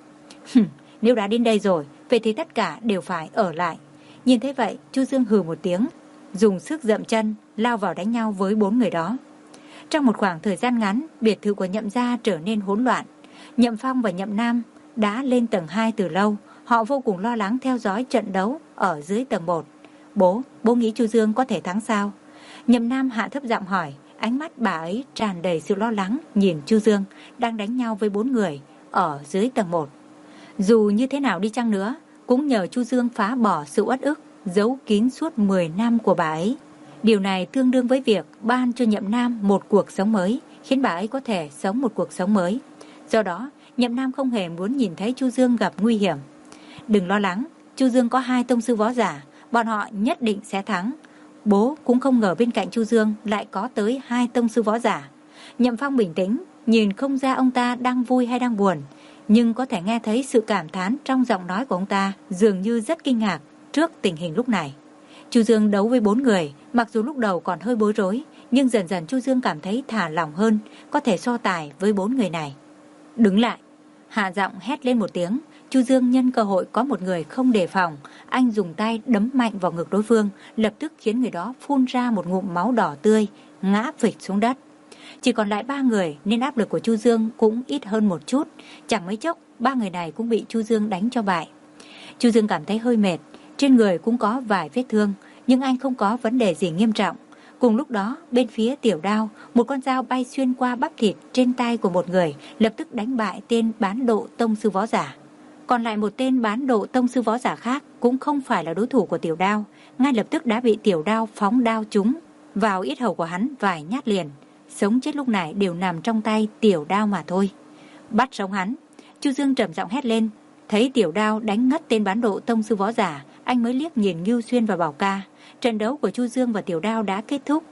S1: Nếu đã đến đây rồi, vậy thì tất cả đều phải ở lại. Nhìn thấy vậy, Chu Dương hừ một tiếng, dùng sức dậm chân lao vào đánh nhau với bốn người đó. Trong một khoảng thời gian ngắn, biệt thự của Nhậm gia trở nên hỗn loạn. Nhậm Phong và Nhậm Nam đã lên tầng hai từ lâu, họ vô cùng lo lắng theo dõi trận đấu ở dưới tầng một. Bố, bố nghĩ Chu Dương có thể thắng sao? Nhậm Nam hạ thấp giọng hỏi, ánh mắt bà ấy tràn đầy sự lo lắng nhìn Chu Dương đang đánh nhau với bốn người ở dưới tầng một. Dù như thế nào đi chăng nữa, cũng nhờ Chu Dương phá bỏ sự uất ức giấu kín suốt mười năm của bà ấy. Điều này tương đương với việc ban cho Nhậm Nam một cuộc sống mới, khiến bà ấy có thể sống một cuộc sống mới. Do đó, Nhậm Nam không hề muốn nhìn thấy Chu Dương gặp nguy hiểm. Đừng lo lắng, Chu Dương có hai tông sư võ giả, bọn họ nhất định sẽ thắng. Bố cũng không ngờ bên cạnh Chu Dương lại có tới hai tông sư võ giả. Nhậm Phong bình tĩnh, nhìn không ra ông ta đang vui hay đang buồn, nhưng có thể nghe thấy sự cảm thán trong giọng nói của ông ta, dường như rất kinh ngạc trước tình hình lúc này. Chu Dương đấu với bốn người, mặc dù lúc đầu còn hơi bối rối, nhưng dần dần Chu Dương cảm thấy thả lỏng hơn, có thể so tài với bốn người này. Đứng lại, hạ giọng hét lên một tiếng. Chu Dương nhân cơ hội có một người không đề phòng, anh dùng tay đấm mạnh vào ngực đối phương, lập tức khiến người đó phun ra một ngụm máu đỏ tươi, ngã phịch xuống đất. Chỉ còn lại ba người nên áp lực của Chu Dương cũng ít hơn một chút, chẳng mấy chốc ba người này cũng bị Chu Dương đánh cho bại. Chu Dương cảm thấy hơi mệt, trên người cũng có vài vết thương, nhưng anh không có vấn đề gì nghiêm trọng. Cùng lúc đó, bên phía tiểu đao, một con dao bay xuyên qua bắp thịt trên tay của một người, lập tức đánh bại tên bán độ tông sư võ giả. Còn lại một tên bán độ tông sư võ giả khác cũng không phải là đối thủ của tiểu đao, ngay lập tức đã bị tiểu đao phóng đao trúng vào yết hầu của hắn vài nhát liền. Sống chết lúc này đều nằm trong tay tiểu đao mà thôi. Bắt sống hắn. Chu Dương trầm giọng hét lên. Thấy tiểu đao đánh ngất tên bán độ tông sư võ giả, anh mới liếc nhìn Ngưu Xuyên và Bảo ca. Trận đấu của Chu Dương và tiểu đao đã kết thúc.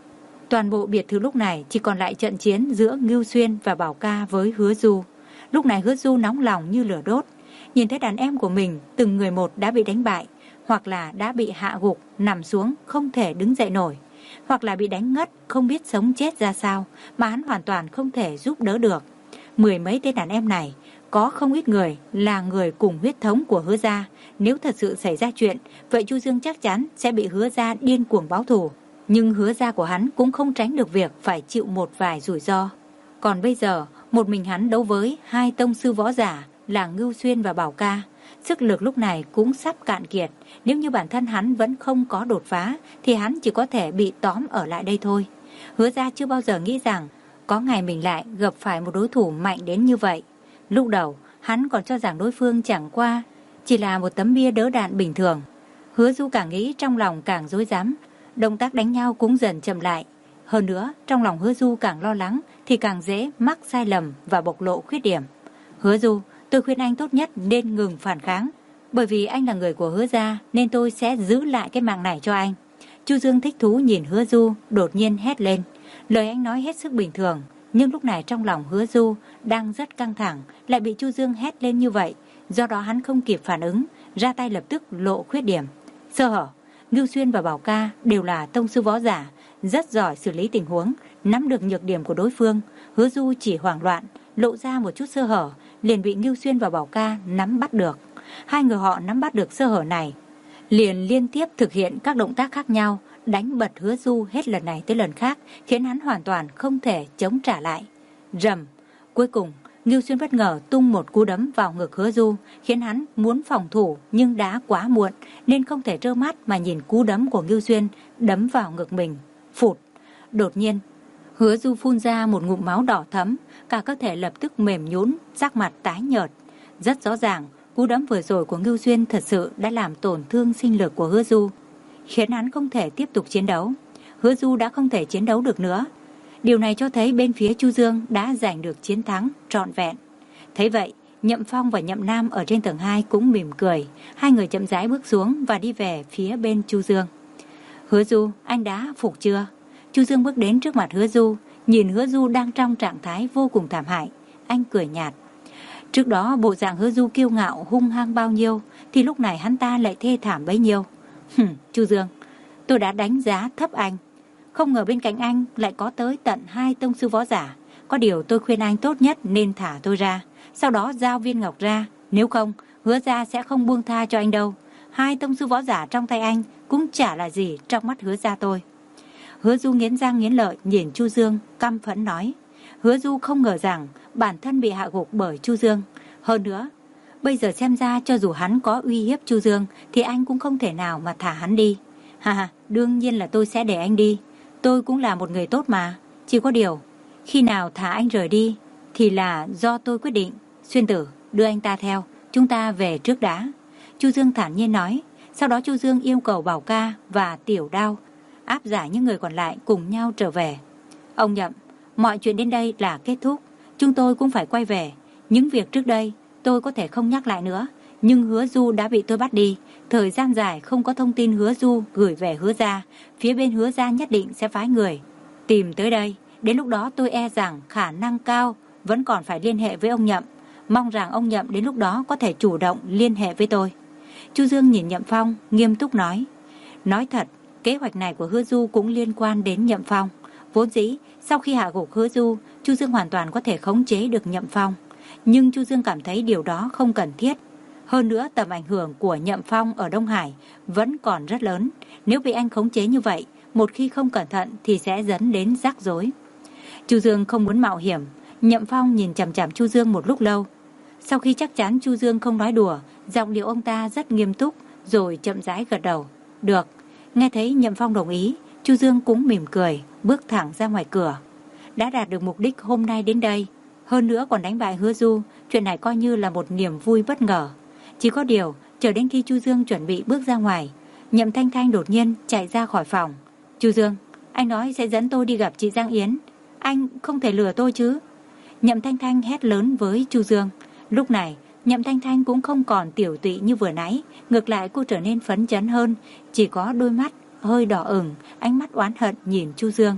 S1: Toàn bộ biệt thự lúc này chỉ còn lại trận chiến giữa Ngưu Xuyên và Bảo Ca với Hứa Du. Lúc này Hứa Du nóng lòng như lửa đốt, nhìn thấy đàn em của mình từng người một đã bị đánh bại, hoặc là đã bị hạ gục, nằm xuống không thể đứng dậy nổi, hoặc là bị đánh ngất không biết sống chết ra sao, mà hắn hoàn toàn không thể giúp đỡ được. Mười mấy tên đàn em này có không ít người là người cùng huyết thống của Hứa gia. Nếu thật sự xảy ra chuyện, vậy Chu Dương chắc chắn sẽ bị Hứa gia điên cuồng báo thù. Nhưng Hứa gia của hắn cũng không tránh được việc phải chịu một vài rủi ro. Còn bây giờ, một mình hắn đấu với hai tông sư võ giả là Ngưu Xuyên và Bảo Ca. Sức lực lúc này cũng sắp cạn kiệt. Nếu như bản thân hắn vẫn không có đột phá, thì hắn chỉ có thể bị tóm ở lại đây thôi. Hứa gia chưa bao giờ nghĩ rằng có ngày mình lại gặp phải một đối thủ mạnh đến như vậy. Lúc đầu, hắn còn cho rằng đối phương chẳng qua chỉ là một tấm bia đỡ đạn bình thường. Hứa Du càng nghĩ trong lòng càng rối rắm, động tác đánh nhau cũng dần chậm lại. Hơn nữa, trong lòng Hứa Du càng lo lắng thì càng dễ mắc sai lầm và bộc lộ khuyết điểm. Hứa Du, tôi khuyên anh tốt nhất nên ngừng phản kháng. Bởi vì anh là người của Hứa gia nên tôi sẽ giữ lại cái mạng này cho anh. Chu Dương thích thú nhìn Hứa Du, đột nhiên hét lên. Lời anh nói hết sức bình thường, nhưng lúc này trong lòng Hứa Du đang rất căng thẳng, lại bị Chu Dương hét lên như vậy. Do đó hắn không kịp phản ứng, ra tay lập tức lộ khuyết điểm. Sơ hở, Ngưu Xuyên và Bảo Ca đều là tông sư võ giả, rất giỏi xử lý tình huống, nắm được nhược điểm của đối phương. Hứa Du chỉ hoảng loạn, lộ ra một chút sơ hở, liền bị Ngưu Xuyên và Bảo Ca nắm bắt được. Hai người họ nắm bắt được sơ hở này, liền liên tiếp thực hiện các động tác khác nhau, đánh bật Hứa Du hết lần này tới lần khác, khiến hắn hoàn toàn không thể chống trả lại. Rầm, cuối cùng Ngưu Xuyên bất ngờ tung một cú đấm vào ngực Hứa Du, khiến hắn muốn phòng thủ nhưng đã quá muộn, nên không thể trơ mắt mà nhìn cú đấm của Ngưu Xuyên đấm vào ngực mình. Phụt, đột nhiên Hứa Du phun ra một ngụm máu đỏ thẫm, cả cơ thể lập tức mềm nhũn, sắc mặt tái nhợt. Rất rõ ràng, cú đấm vừa rồi của Ngưu Xuyên thật sự đã làm tổn thương sinh lực của Hứa Du, khiến hắn không thể tiếp tục chiến đấu. Hứa Du đã không thể chiến đấu được nữa. Điều này cho thấy bên phía Chu Dương đã giành được chiến thắng trọn vẹn. Thấy vậy, Nhậm Phong và Nhậm Nam ở trên tầng hai cũng mỉm cười. Hai người chậm rãi bước xuống và đi về phía bên Chu Dương. Hứa Du, anh đã phục chưa? Chu Dương bước đến trước mặt Hứa Du, nhìn Hứa Du đang trong trạng thái vô cùng thảm hại. Anh cười nhạt. Trước đó bộ dạng Hứa Du kiêu ngạo hung hăng bao nhiêu, thì lúc này hắn ta lại thê thảm bấy nhiêu. Hừm, Chu Dương, tôi đã đánh giá thấp anh. Không ngờ bên cạnh anh lại có tới tận hai tông sư võ giả. Có điều tôi khuyên anh tốt nhất nên thả tôi ra, sau đó giao viên ngọc ra. Nếu không, Hứa gia sẽ không buông tha cho anh đâu. Hai tông sư võ giả trong tay anh cũng chả là gì trong mắt Hứa gia tôi. Hứa Du nghiến răng nghiến lợi nhìn Chu Dương, căm phẫn nói. Hứa Du không ngờ rằng bản thân bị hạ gục bởi Chu Dương. Hơn nữa, bây giờ xem ra cho dù hắn có uy hiếp Chu Dương thì anh cũng không thể nào mà thả hắn đi. Ha ha, đương nhiên là tôi sẽ để anh đi. Tôi cũng là một người tốt mà. Chỉ có điều, khi nào thả anh rời đi thì là do tôi quyết định. Xuyên Tử, đưa anh ta theo, chúng ta về trước đã. Chu Dương thản nhiên nói. Sau đó Chu Dương yêu cầu Bảo Ca và Tiểu Đao áp giải những người còn lại cùng nhau trở về. Ông Nhậm, mọi chuyện đến đây là kết thúc. Chúng tôi cũng phải quay về. Những việc trước đây tôi có thể không nhắc lại nữa, nhưng Hứa Du đã bị tôi bắt đi. Thời gian dài không có thông tin Hứa Du gửi về Hứa gia. Phía bên Hứa gia nhất định sẽ phái người tìm tới đây. Đến lúc đó tôi e rằng khả năng cao vẫn còn phải liên hệ với ông Nhậm. Mong rằng ông Nhậm đến lúc đó có thể chủ động liên hệ với tôi. Chu Dương nhìn Nhậm Phong nghiêm túc nói. Nói thật, kế hoạch này của Hứa Du cũng liên quan đến Nhậm Phong. Vốn dĩ sau khi hạ gục Hứa Du, Chu Dương hoàn toàn có thể khống chế được Nhậm Phong. Nhưng Chu Dương cảm thấy điều đó không cần thiết. Hơn nữa tầm ảnh hưởng của Nhậm Phong ở Đông Hải vẫn còn rất lớn. Nếu bị anh khống chế như vậy, một khi không cẩn thận thì sẽ dẫn đến rắc rối. Chu Dương không muốn mạo hiểm. Nhậm Phong nhìn chằm chằm Chu Dương một lúc lâu. Sau khi chắc chắn Chu Dương không nói đùa, giọng điệu ông ta rất nghiêm túc, rồi chậm rãi gật đầu. Được. Nghe thấy Nhậm Phong đồng ý, Chu Dương cũng mỉm cười, bước thẳng ra ngoài cửa. Đã đạt được mục đích hôm nay đến đây, hơn nữa còn đánh bại Hứa Du, chuyện này coi như là một niềm vui bất ngờ. Chỉ có điều, chờ đến khi Chu Dương chuẩn bị bước ra ngoài, Nhậm Thanh Thanh đột nhiên chạy ra khỏi phòng. Chu Dương, anh nói sẽ dẫn tôi đi gặp chị Giang Yến. Anh không thể lừa tôi chứ? Nhậm Thanh Thanh hét lớn với Chu Dương. Lúc này, Nhậm Thanh Thanh cũng không còn tiểu tụy như vừa nãy, ngược lại cô trở nên phấn chấn hơn, chỉ có đôi mắt hơi đỏ ửng, ánh mắt oán hận nhìn Chu Dương.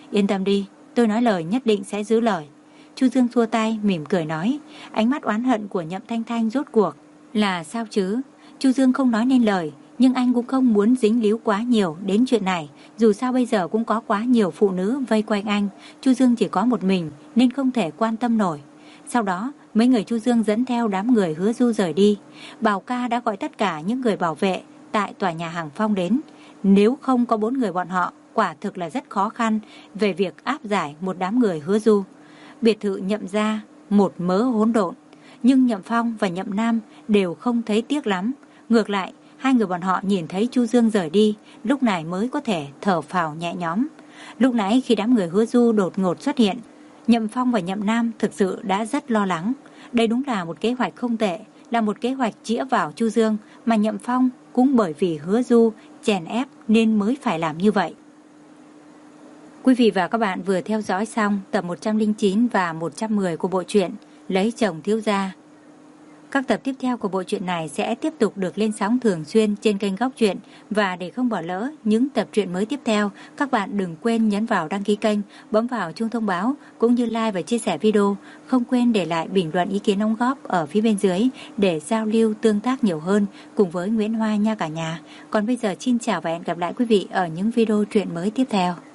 S1: Yên tâm đi, tôi nói lời nhất định sẽ giữ lời. Chu Dương xua tay mỉm cười nói. Ánh mắt oán hận của Nhậm Thanh Thanh rốt cuộc là sao chứ? Chu Dương không nói nên lời, nhưng anh cũng không muốn dính líu quá nhiều đến chuyện này. Dù sao bây giờ cũng có quá nhiều phụ nữ vây quanh anh, Chu Dương chỉ có một mình nên không thể quan tâm nổi. Sau đó mấy người Chu Dương dẫn theo đám người Hứa Du rời đi. Bảo ca đã gọi tất cả những người bảo vệ tại tòa nhà Hàng Phong đến. Nếu không có bốn người bọn họ, quả thực là rất khó khăn về việc áp giải một đám người Hứa Du. Biệt thự Nhậm gia một mớ hỗn độn, nhưng Nhậm Phong và Nhậm Nam đều không thấy tiếc lắm. Ngược lại, hai người bọn họ nhìn thấy Chu Dương rời đi, lúc này mới có thể thở phào nhẹ nhõm. Lúc nãy khi đám người Hứa Du đột ngột xuất hiện, Nhậm Phong và Nhậm Nam thực sự đã rất lo lắng. Đây đúng là một kế hoạch không tệ, là một kế hoạch chĩa vào Chu Dương, mà Nhậm Phong cũng bởi vì Hứa Du chèn ép nên mới phải làm như vậy. Quý vị và các bạn vừa theo dõi xong tập một trăm lẻ chín và một trăm mười của bộ truyện Lấy Chồng Thiếu Gia. Các tập tiếp theo của bộ truyện này sẽ tiếp tục được lên sóng thường xuyên trên kênh Góc Truyện, và để không bỏ lỡ những tập truyện mới tiếp theo, các bạn đừng quên nhấn vào đăng ký kênh, bấm vào chuông thông báo cũng như like và chia sẻ video, không quên để lại bình luận ý kiến đóng góp ở phía bên dưới để giao lưu tương tác nhiều hơn cùng với Nguyễn Hoa nha cả nhà. Còn bây giờ xin chào và hẹn gặp lại quý vị ở những video truyện mới tiếp theo.